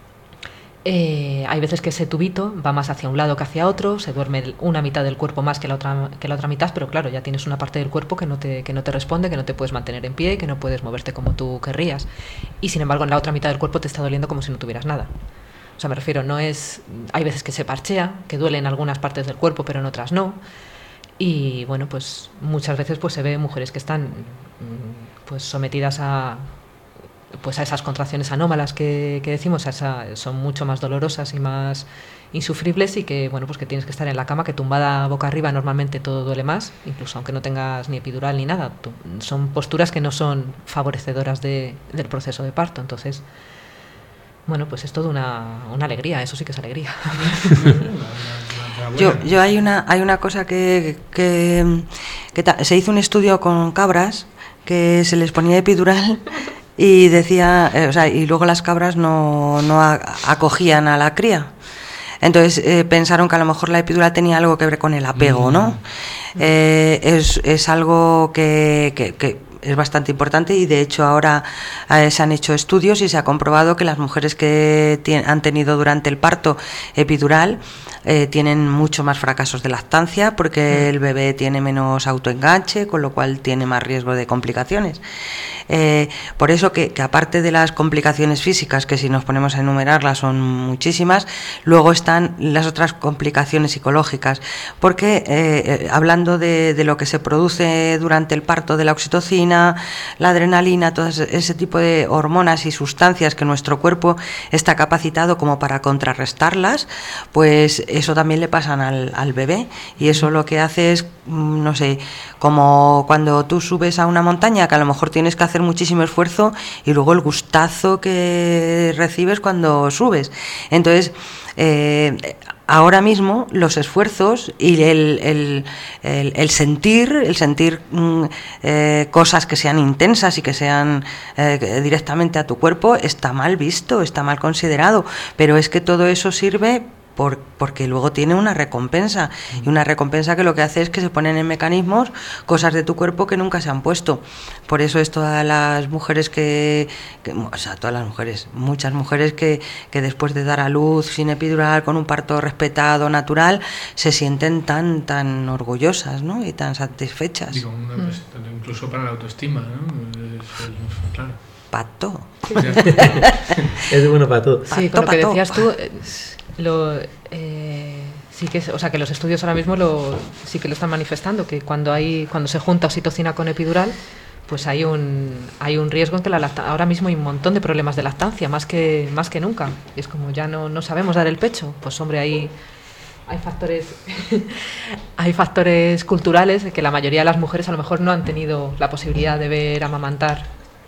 eh, hay veces que ese tubito va más hacia un lado que hacia otro, se duerme una mitad del cuerpo más que la otra que la otra mitad, pero claro, ya tienes una parte del cuerpo que no te que no te responde, que no te puedes mantener en pie, que no puedes moverte como tú querrías. Y sin embargo, en la otra mitad del cuerpo te está doliendo como si no tuvieras nada. O sea, me refiero, no es... Hay veces que se parchea, que duele en algunas partes del cuerpo, pero en otras no. Y, bueno, pues muchas veces pues se ve mujeres que están pues sometidas a pues a esas contracciones anómalas que, que decimos, a esa, son mucho más dolorosas y más insufribles y que, bueno, pues que tienes que estar en la cama, que tumbada boca arriba normalmente todo duele más, incluso aunque no tengas ni epidural ni nada. Tú, son posturas que no son favorecedoras de, del proceso de parto, entonces... Bueno, pues es todo una, una alegría, eso sí que es alegría. Yo, yo hay una hay una cosa que, que, que ta, se hizo un estudio con cabras que se les ponía epidural y decía, eh, o sea, y luego las cabras no, no a, acogían a la cría. Entonces eh, pensaron que a lo mejor la epidural tenía algo que ver con el apego, ¿no? Eh, es, es algo que, que, que es bastante importante y de hecho ahora eh, se han hecho estudios y se ha comprobado que las mujeres que t- han tenido durante el parto epidural eh, tienen mucho más fracasos de lactancia porque el bebé tiene menos autoenganche, con lo cual tiene más riesgo de complicaciones. Eh, por eso que, que aparte de las complicaciones físicas, que si nos ponemos a enumerarlas son muchísimas, luego están las otras complicaciones psicológicas, porque eh, eh, hablando de, de lo que se produce durante el parto, de la oxitocina, la adrenalina, todo ese tipo de hormonas y sustancias que nuestro cuerpo está capacitado como para contrarrestarlas, pues eso también le pasan al, al bebé, y eso lo que hace es, no sé, como cuando tú subes a una montaña, que a lo mejor tienes que hacer muchísimo esfuerzo, y luego el gustazo que recibes cuando subes. Entonces, eh, ahora mismo los esfuerzos y el, el, el, el sentir, el sentir mm, eh, cosas que sean intensas y que sean eh, directamente a tu cuerpo, está mal visto, está mal considerado, pero es que todo eso sirve Por, porque luego tiene una recompensa, y una recompensa que lo que hace es que se ponen en mecanismos cosas de tu cuerpo que nunca se han puesto. Por eso es todas las mujeres que, que o sea, todas las mujeres, muchas mujeres que, que después de dar a luz sin epidural, con un parto respetado, natural, se sienten tan tan orgullosas, ¿no? Y tan satisfechas. Digo, una, pues, incluso para la autoestima, ¿no? Es, es, claro. Para todo. Es bueno para todo. Sí, con lo que decías tú, lo, eh, sí que, o sea, que los estudios ahora mismo lo, sí que lo están manifestando, que cuando hay, cuando se junta oxitocina con epidural, pues hay un hay un riesgo en que la lactancia, ahora mismo hay un montón de problemas de lactancia, más que más que nunca. Y es como ya no, no sabemos dar el pecho, pues hombre, hay hay factores hay factores culturales de que la mayoría de las mujeres a lo mejor no han tenido la posibilidad de ver amamantar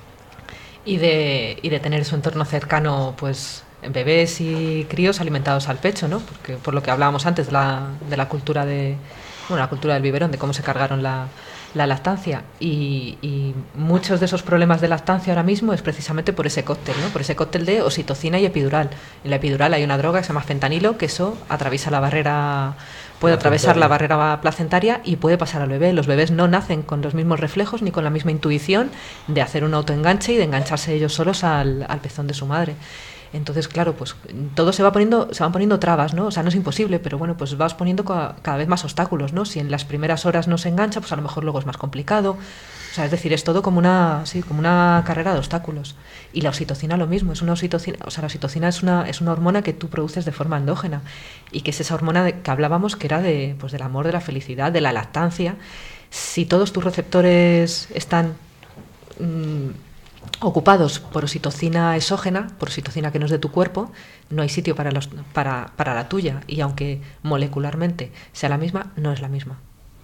y de y de tener su entorno cercano, pues bebés y críos alimentados al pecho, ¿no? Porque por lo que hablábamos antes de la, de la cultura de bueno, la cultura del biberón, de cómo se cargaron la, la lactancia, y, y muchos de esos problemas de lactancia ahora mismo es precisamente por ese cóctel, ¿no? Por ese cóctel de oxitocina y epidural. En la epidural hay una droga que se llama fentanilo, que eso atraviesa la barrera, puede atravesar la barrera placentaria y puede pasar al bebé. Los bebés no nacen con los mismos reflejos ni con la misma intuición de hacer un autoenganche y de engancharse ellos solos al, al pezón de su madre. Entonces, claro, pues todo se va poniendo, se van poniendo trabas, ¿no? O sea, no es imposible, pero bueno, pues vas poniendo ca- cada vez más obstáculos, ¿no? Si en las primeras horas no se engancha, pues a lo mejor luego es más complicado. O sea, es decir, es todo como una, sí, como una carrera de obstáculos. Y la oxitocina lo mismo, es una oxitocina, o sea, la oxitocina es una, es una hormona que tú produces de forma endógena, y que es esa hormona de, que hablábamos, que era de, pues del amor, de la felicidad, de la lactancia. Si todos tus receptores están mmm, ocupados por oxitocina exógena, por oxitocina que no es de tu cuerpo, no hay sitio para, los, para, para la tuya, y aunque molecularmente sea la misma, no es la misma.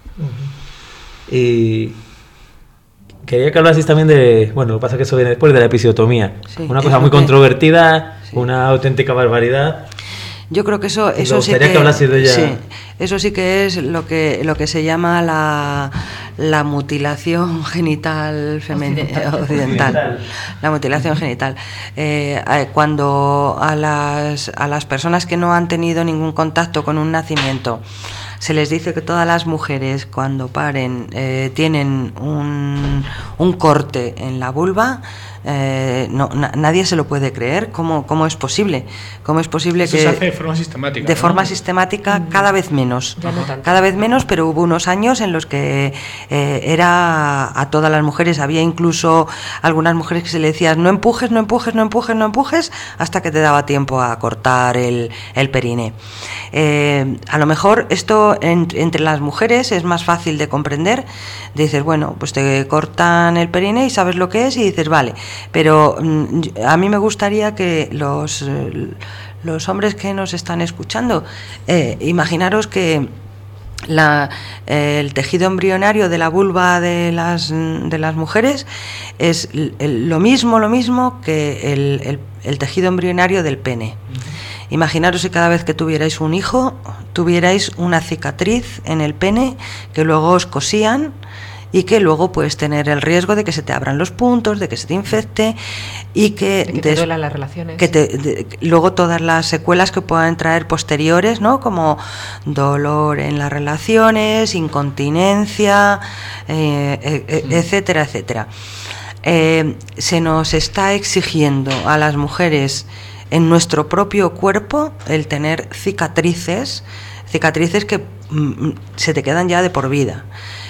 Uh-huh. Y quería que hablases también de, bueno, lo que pasa es que eso viene después, de la episiotomía, sí, una cosa muy que... controvertida, sí. Una auténtica barbaridad. Yo creo que eso, eso sí que, que de ella. Sí, eso sí que es lo que lo que se llama la, la mutilación genital femenina occidental. occidental. La mutilación genital. Eh, cuando a las a las personas que no han tenido ningún contacto con un nacimiento se les dice que todas las mujeres cuando paren eh, tienen un, un corte en la vulva, eh, no, na, nadie se lo puede creer. ¿Cómo, cómo es posible? ¿Cómo es posible Eso que se hace de forma sistemática? De ¿no? forma sistemática, cada vez menos. Ya no tanto. Cada vez menos, pero hubo unos años en los que eh, era a todas las mujeres. Había incluso algunas mujeres que se le decían no empujes, no empujes, no empujes, no empujes, hasta que te daba tiempo a cortar el, el periné. Eh, a lo mejor esto en, entre las mujeres es más fácil de comprender. Dices, bueno, pues te cortan el periné y sabes lo que es y dices, vale. Pero mm, a mí me gustaría que los, eh, los hombres que nos están escuchando, eh, imaginaros que La, eh, el tejido embrionario de la vulva de las, de las mujeres es el, el, lo mismo, lo mismo que el, el, el tejido embrionario del pene. Uh-huh. Imaginaros si cada vez que tuvierais un hijo, tuvierais una cicatriz en el pene que luego os cosían y que luego puedes tener el riesgo de que se te abran los puntos, de que se te infecte y que, de que te duelan las relaciones. Que te, de, luego todas las secuelas que puedan traer posteriores, ¿no? Como dolor en las relaciones, incontinencia, eh, eh, mm. etcétera, etcétera. Eh, se nos está exigiendo a las mujeres en nuestro propio cuerpo el tener cicatrices, cicatrices que mm, se te quedan ya de por vida.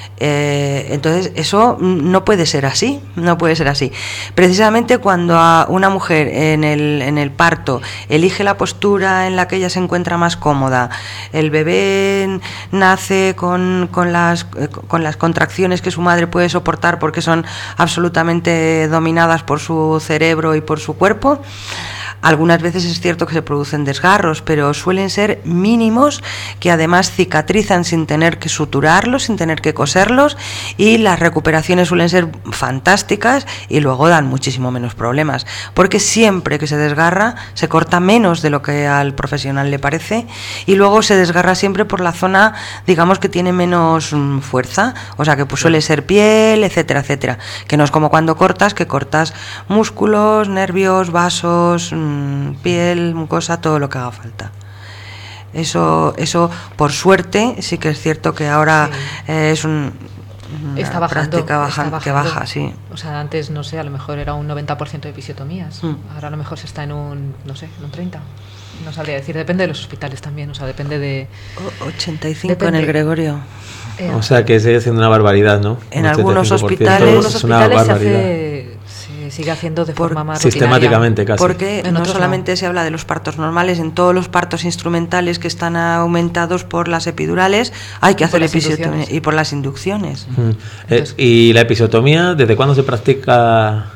Eh, entonces eso no puede ser así, no puede ser así. Precisamente cuando a una mujer en el, en el parto elige la postura en la que ella se encuentra más cómoda, el bebé nace con, con, las, con las contracciones que su madre puede soportar porque son absolutamente dominadas por su cerebro y por su cuerpo. Algunas veces es cierto que se producen desgarros, pero suelen ser mínimos, que además cicatrizan sin tener que suturarlos, sin tener que coserlos, y las recuperaciones suelen ser fantásticas y luego dan muchísimo menos problemas, porque siempre que se desgarra se corta menos de lo que al profesional le parece y luego se desgarra siempre por la zona, digamos, que tiene menos mm, fuerza, o sea que pues suele ser piel, etcétera, etcétera, que no es como cuando cortas, que cortas músculos, nervios, vasos, piel, mucosa, todo lo que haga falta. Eso, eso por suerte, sí que es cierto que ahora sí. eh, es un, una está bajando, práctica baja, está que baja, sí. O sea, antes, no sé, a lo mejor era un noventa por ciento de episiotomías, mm. ahora a lo mejor se está en un, no sé, en un treinta por ciento. No sabría decir, depende de los hospitales también, o sea, depende de... ochenta y cinco depende. En el Gregorio. Eh, o sea, que sigue siendo una barbaridad, ¿no? En algunos hospitales, en algunos hospitales se hace... sigue haciendo de Por, forma más sistemáticamente casi. Porque no solamente no. se habla de los partos normales, en todos los partos instrumentales que están aumentados por las epidurales hay que hacer episiotomía y por las inducciones. Mm. Entonces, eh, ¿y la episiotomía desde cuándo se practica?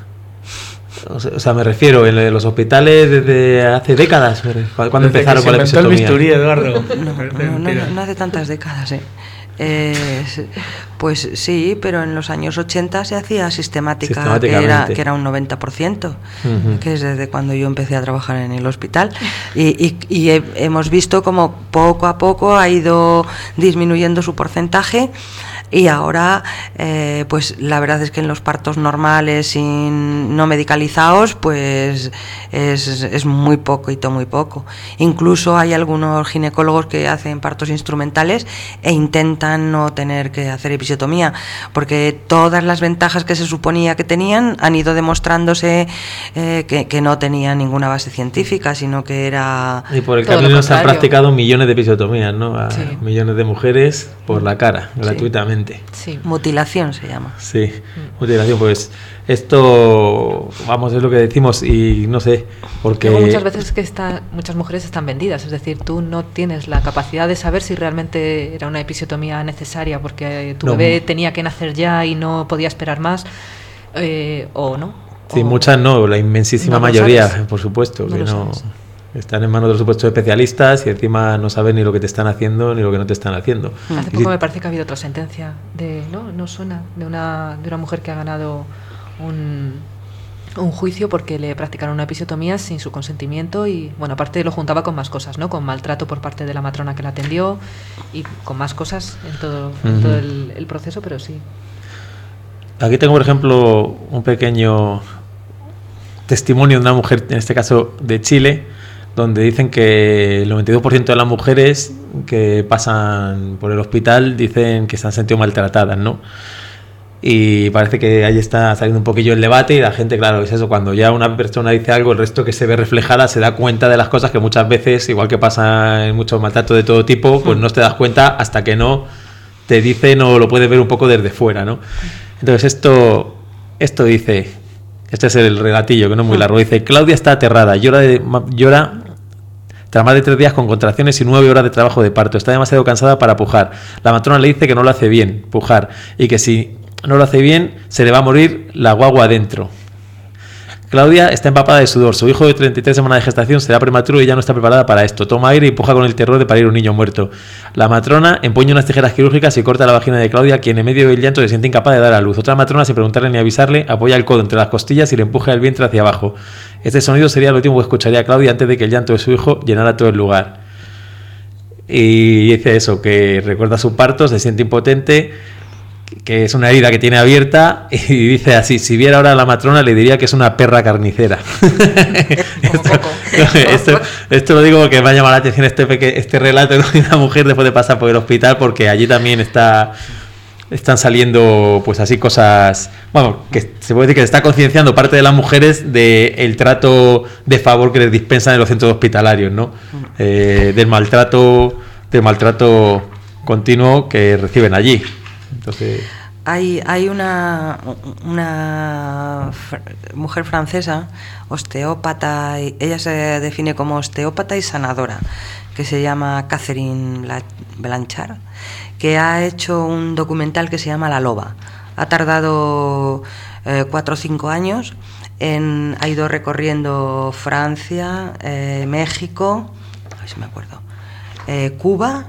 O sea, o sea, me refiero en los hospitales desde hace décadas. ¿Cuándo desde empezaron con la episiotomía? El bisturí, Eduardo. No, no, no, no hace tantas décadas, ¿eh? Eh, pues sí, pero en los años ochenta se hacía sistemática, que era, que era un noventa por ciento, uh-huh. que es desde cuando yo empecé a trabajar en el hospital. Y, y, y he, hemos visto como poco a poco ha ido disminuyendo su porcentaje. Y ahora, eh, pues la verdad es que en los partos normales sin, no medicalizados, pues es, es muy poquito, muy poco. Incluso hay algunos ginecólogos que hacen partos instrumentales e intentan no tener que hacer episiotomía, porque todas las ventajas que se suponía que tenían han ido demostrándose eh, que, que no tenían ninguna base científica, sino que era... Y por el camino se han practicado millones de episiotomías, ¿no? A sí. millones de mujeres por la cara, sí. gratuitamente. Sí. Mutilación se llama. Sí, mm. mutilación, pues esto, vamos, es lo que decimos y no sé, porque... Luego muchas veces que está, muchas mujeres están vendidas, es decir, tú no tienes la capacidad de saber si realmente era una episiotomía necesaria porque tu no. bebé tenía que nacer ya y no podía esperar más, eh, o no. Sí, o, muchas no, la inmensísima no mayoría, sabes. Por supuesto, no que no... Sabes. Están en manos de los supuestos especialistas y encima no saben ni lo que te están haciendo ni lo que no te están haciendo. Hace poco me parece que ha habido otra sentencia de no no suena de una de una mujer que ha ganado un, un juicio porque le practicaron una episiotomía sin su consentimiento y bueno, aparte lo juntaba con más cosas, ¿no? Con maltrato por parte de la matrona que la atendió y con más cosas en todo, en uh-huh. todo el, el proceso, pero sí. Aquí tengo, por ejemplo, un pequeño testimonio de una mujer, en este caso de Chile, donde dicen que el noventa y dos por ciento de las mujeres que pasan por el hospital dicen que se han sentido maltratadas, ¿no? Y parece que ahí está saliendo un poquillo el debate y la gente, claro, es eso, cuando ya una persona dice algo, el resto que se ve reflejada se da cuenta de las cosas que muchas veces, igual que pasa en muchos maltratos de todo tipo, pues no te das cuenta hasta que no te dicen o lo puedes ver un poco desde fuera, ¿no? Entonces esto, esto dice... Este es el relatillo, que no es muy largo. Dice, Claudia está aterrada, llora, de, llora tras más de tres días con contracciones y nueve horas de trabajo de parto. Está demasiado cansada para pujar. La matrona le dice que no lo hace bien, pujar, y que si no lo hace bien, se le va a morir la guagua adentro. Claudia está empapada de sudor. Su hijo de treinta y tres semanas de gestación será prematuro y ya no está preparada para esto. Toma aire y puja con el terror de parir un niño muerto. La matrona empuña unas tijeras quirúrgicas y corta la vagina de Claudia, quien en medio del llanto se siente incapaz de dar a luz. Otra matrona, sin preguntarle ni avisarle, apoya el codo entre las costillas y le empuja el vientre hacia abajo. Este sonido sería lo último que escucharía Claudia antes de que el llanto de su hijo llenara todo el lugar. Y dice eso, que recuerda su parto, se siente impotente, que es una herida que tiene abierta, y dice así: si viera ahora a la matrona le diría que es una perra carnicera. esto, esto, esto lo digo porque me ha llamado la atención este, peque, este relato de una mujer después de pasar por el hospital, porque allí también está... están saliendo pues así cosas, bueno, que se puede decir que se está concienciando parte de las mujeres del trato de favor que les dispensan en los centros hospitalarios, ¿no? Eh, del maltrato, del maltrato continuo que reciben allí. Entonces, hay hay una una mujer francesa, osteópata, y ella se define como osteópata y sanadora, que se llama Catherine Blanchard, que ha hecho un documental que se llama La Loba. Ha tardado eh, cuatro o cinco años, en, ha ido recorriendo Francia, eh, México, a ver si me acuerdo, eh, Cuba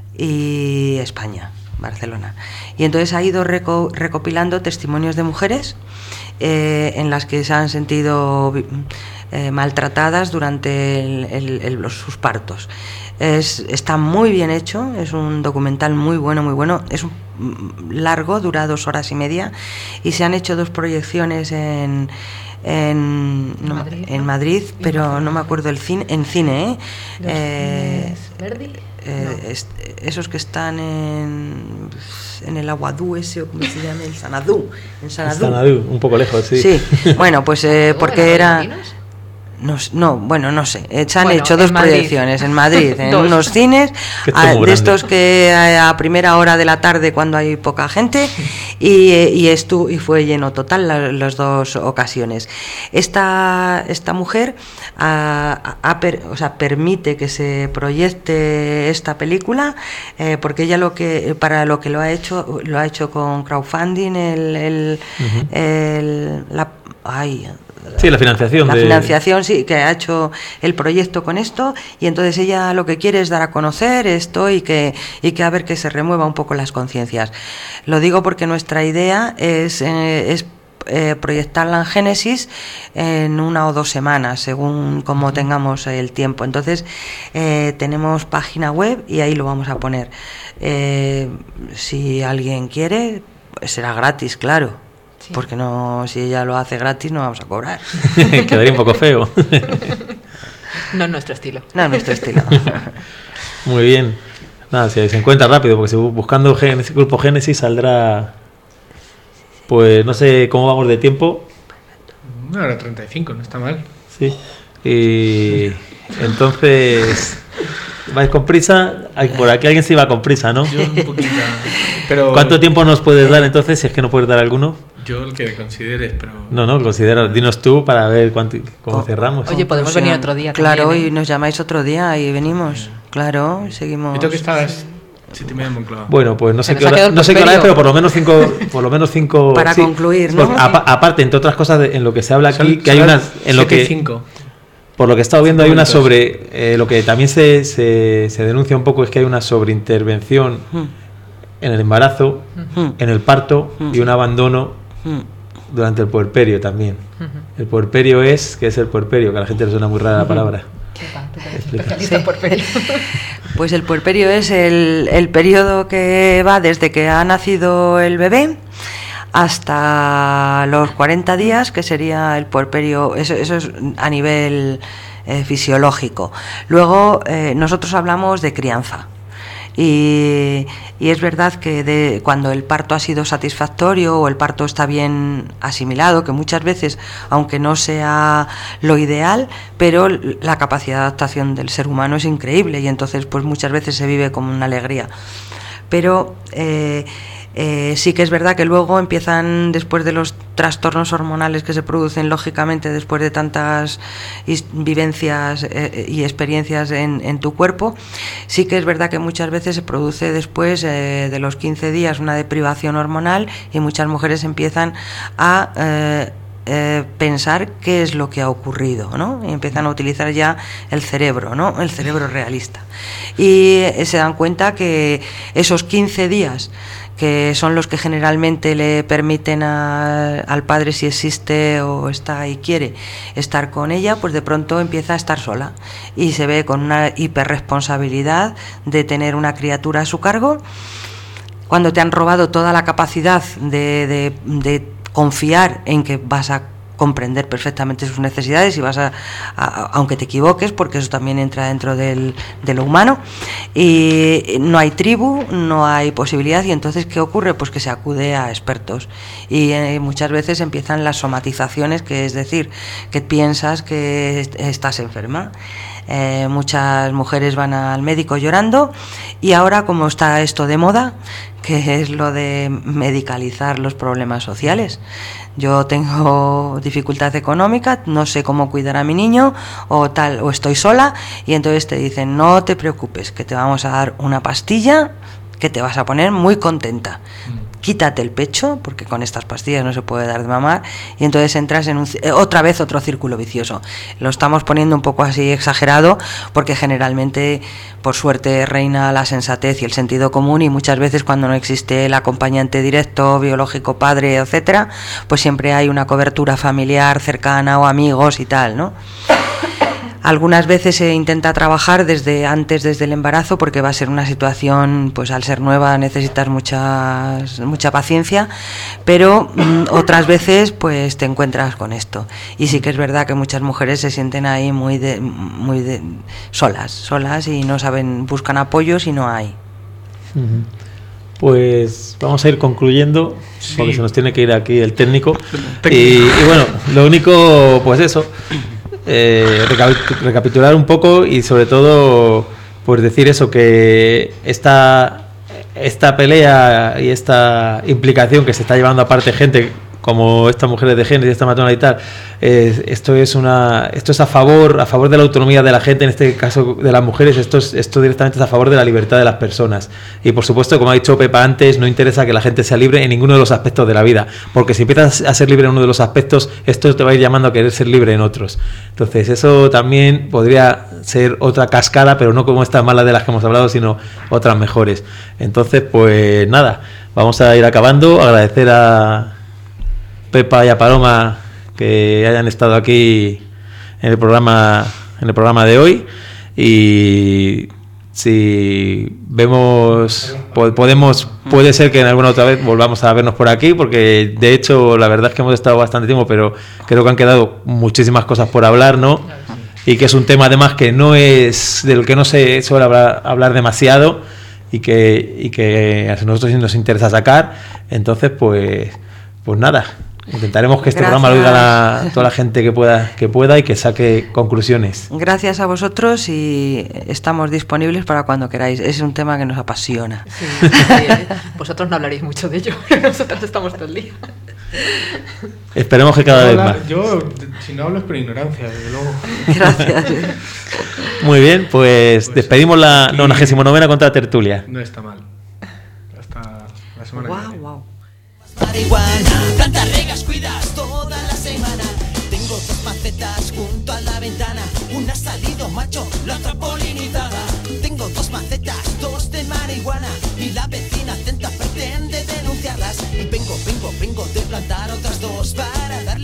y España, Barcelona. Y entonces ha ido reco recopilando testimonios de mujeres eh, en las que se han sentido eh, maltratadas durante el, el, el, los, sus partos. Es, está muy bien hecho, es un documental muy bueno, muy bueno, es un largo, dura dos horas y media, y se han hecho dos proyecciones en en, no, Madrid, en Madrid, ¿no? Pero Madrid. No me acuerdo el cine, en cine, ¿eh? eh, Verdi? Eh, no. es, esos que están en, en el Aguadú ese, o como se llama, el Sanadú, en Sanadú. Sanadú, un poco lejos, sí. Sí, bueno, pues eh, porque era... No, no, bueno, no sé. Se han bueno, hecho dos Madrid. proyecciones en Madrid, en unos cines, a, de estos que a, a primera hora de la tarde cuando hay poca gente, y, y, estu, y fue lleno total la, las dos ocasiones. Esta, esta mujer a, a, per, o sea, permite que se proyecte esta película, eh, porque ella lo que para lo que lo ha hecho, lo ha hecho con crowdfunding, el, el, uh-huh. el la, ay, Sí, la financiación. La de... financiación, sí, que ha hecho el proyecto con esto, y entonces ella lo que quiere es dar a conocer esto y que, y que a ver que se remueva un poco las conciencias. Lo digo porque nuestra idea es, eh, es eh, proyectarla en Génesis en una o dos semanas, según como tengamos el tiempo. Entonces, eh, tenemos página web y ahí lo vamos a poner. Eh, si alguien quiere, pues será gratis, claro. Sí. Porque no, si ella lo hace gratis no vamos a cobrar. Quedaría un poco feo. No es nuestro estilo. No es nuestro estilo. Muy bien. Nada, si se encuentra rápido, porque si buscando Génesis, Grupo Génesis saldrá, pues no sé cómo vamos de tiempo. Una hora treinta y cinco, no está mal. Sí. Y entonces, ¿vais con prisa? Por aquí alguien se iba con prisa, ¿no? Yo un poquito. Pero ¿cuánto tiempo nos puedes dar entonces, si es que no puedes dar alguno? Yo el que consideres, pero... No, no, considera, dinos tú para ver cuánto, cómo oh, cerramos. Oye, podemos venir otro día. Claro, también, ¿eh? Y nos llamáis otro día y venimos. Sí. Claro, seguimos. Yo creo que estabas... siete y media en Moncloa. Bueno, pues no sé qué hora, no sé qué hora es, pero por lo menos cinco, por lo menos cinco para sí, concluir, ¿no? A, aparte, entre otras cosas, de, en lo que se habla aquí, son, que hay unas en lo que cinco. Por lo que he estado viendo hay una sobre eh, lo que también se, se, se denuncia un poco es que hay una sobreintervención hmm. en el embarazo, hmm. en el parto hmm. y un abandono hmm. durante el puerperio también. Hmm. El puerperio es, ¿qué es el puerperio? Que a la gente le suena muy rara la palabra. Sí. Pues el puerperio es el, el periodo que va desde que ha nacido el bebé hasta los cuarenta días, que sería el puerperio. Eso, eso es a nivel eh, fisiológico. Luego eh, nosotros hablamos de crianza. Y, y es verdad que de, cuando el parto ha sido satisfactorio o el parto está bien asimilado, que muchas veces, aunque no sea lo ideal, pero la capacidad de adaptación del ser humano es increíble y entonces pues muchas veces se vive como una alegría. Pero eh, eh, sí que es verdad que luego empiezan, después de los trastornos hormonales que se producen lógicamente después de tantas vivencias eh, y experiencias en, en tu cuerpo, sí que es verdad que muchas veces se produce después eh, de los quince días una deprivación hormonal y muchas mujeres empiezan a eh, eh, pensar qué es lo que ha ocurrido, ¿no? Y empiezan a utilizar ya el cerebro, ¿no? El cerebro realista. Y eh, se dan cuenta que esos quince días que son los que generalmente le permiten a, al padre, si existe o está y quiere estar con ella, pues de pronto empieza a estar sola y se ve con una hiperresponsabilidad de tener una criatura a su cargo cuando te han robado toda la capacidad de, de, de confiar en que vas a comprender perfectamente sus necesidades y vas a, a, aunque te equivoques, porque eso también entra dentro del, de lo humano, y no hay tribu, no hay posibilidad, y entonces ¿qué ocurre? Pues que se acude a expertos y eh, muchas veces empiezan las somatizaciones, que es decir, que piensas que est- estás enferma. Eh, muchas mujeres van al médico llorando, y ahora, como está esto de moda, que es lo de medicalizar los problemas sociales. Yo tengo dificultad económica, no sé cómo cuidar a mi niño o tal, o estoy sola, y entonces te dicen: no te preocupes, que te vamos a dar una pastilla que te vas a poner muy contenta. Quítate el pecho, porque con estas pastillas no se puede dar de mamar, y entonces entras en un, otra vez otro círculo vicioso. Lo estamos poniendo un poco así exagerado, porque generalmente, por suerte, reina la sensatez y el sentido común, y muchas veces cuando no existe el acompañante directo, biológico, padre, etcétera, pues siempre hay una cobertura familiar cercana o amigos y tal, ¿no? Algunas veces se intenta trabajar desde antes, desde el embarazo, porque va a ser una situación, pues al ser nueva necesitas muchas, mucha paciencia, pero mm, otras veces pues te encuentras con esto. Y sí que es verdad que muchas mujeres se sienten ahí muy de, muy de, solas, solas y no saben, buscan apoyos y no hay. Pues vamos a ir concluyendo, Sí. porque se nos tiene que ir aquí el técnico. Y, y bueno, lo único, pues eso, eh, recapi- recapitular un poco y sobre todo, pues decir eso, que esta, esta pelea y esta implicación que se está llevando aparte gente como estas mujeres de género y esta matona y tal, eh, esto es una esto es a favor a favor de la autonomía de la gente, en este caso de las mujeres. Esto es esto directamente es a favor de la libertad de las personas, y por supuesto, como ha dicho Pepa antes, no interesa que la gente sea libre en ninguno de los aspectos de la vida, porque si empiezas a ser libre en uno de los aspectos, esto te va a ir llamando a querer ser libre en otros. Entonces eso también podría ser otra cascada, pero no como estas malas de las que hemos hablado, sino otras mejores. Entonces, pues nada, vamos a ir acabando. Agradecer a Pepa y a Paloma que hayan estado aquí en el programa en el programa de hoy, y si vemos po- podemos puede ser que en alguna otra vez volvamos a vernos por aquí, porque de hecho la verdad es que hemos estado bastante tiempo, pero creo que han quedado muchísimas cosas por hablar, ¿no? Y que es un tema además que no es del que no se suele hablar, hablar demasiado, y que y que a nosotros sí nos interesa sacar. Entonces, pues pues nada, intentaremos que este Gracias. programa lo oiga la, toda la gente que pueda que pueda y que saque conclusiones. Gracias a vosotros, y estamos disponibles para cuando queráis. Es un tema que nos apasiona. Sí, sí, vosotros no hablaréis mucho de ello, nosotros estamos todo el día. Esperemos que cada Yo vez hablar- más. Yo, si no hablo es por ignorancia, desde luego. Gracias. Muy bien, pues, Pues, despedimos la aquí- nonagésima novena contra tertulia. No está mal. Hasta la semana que Wow, viene. wow. Marihuana, plantas regas, cuidas toda la semana. Tengo dos macetas junto a la ventana. Una ha salido macho, la otra polinizada. Tengo dos macetas, dos de marihuana. Y la vecina atenta pretende denunciarlas. Y vengo, vengo, vengo de plantar otras dos para darle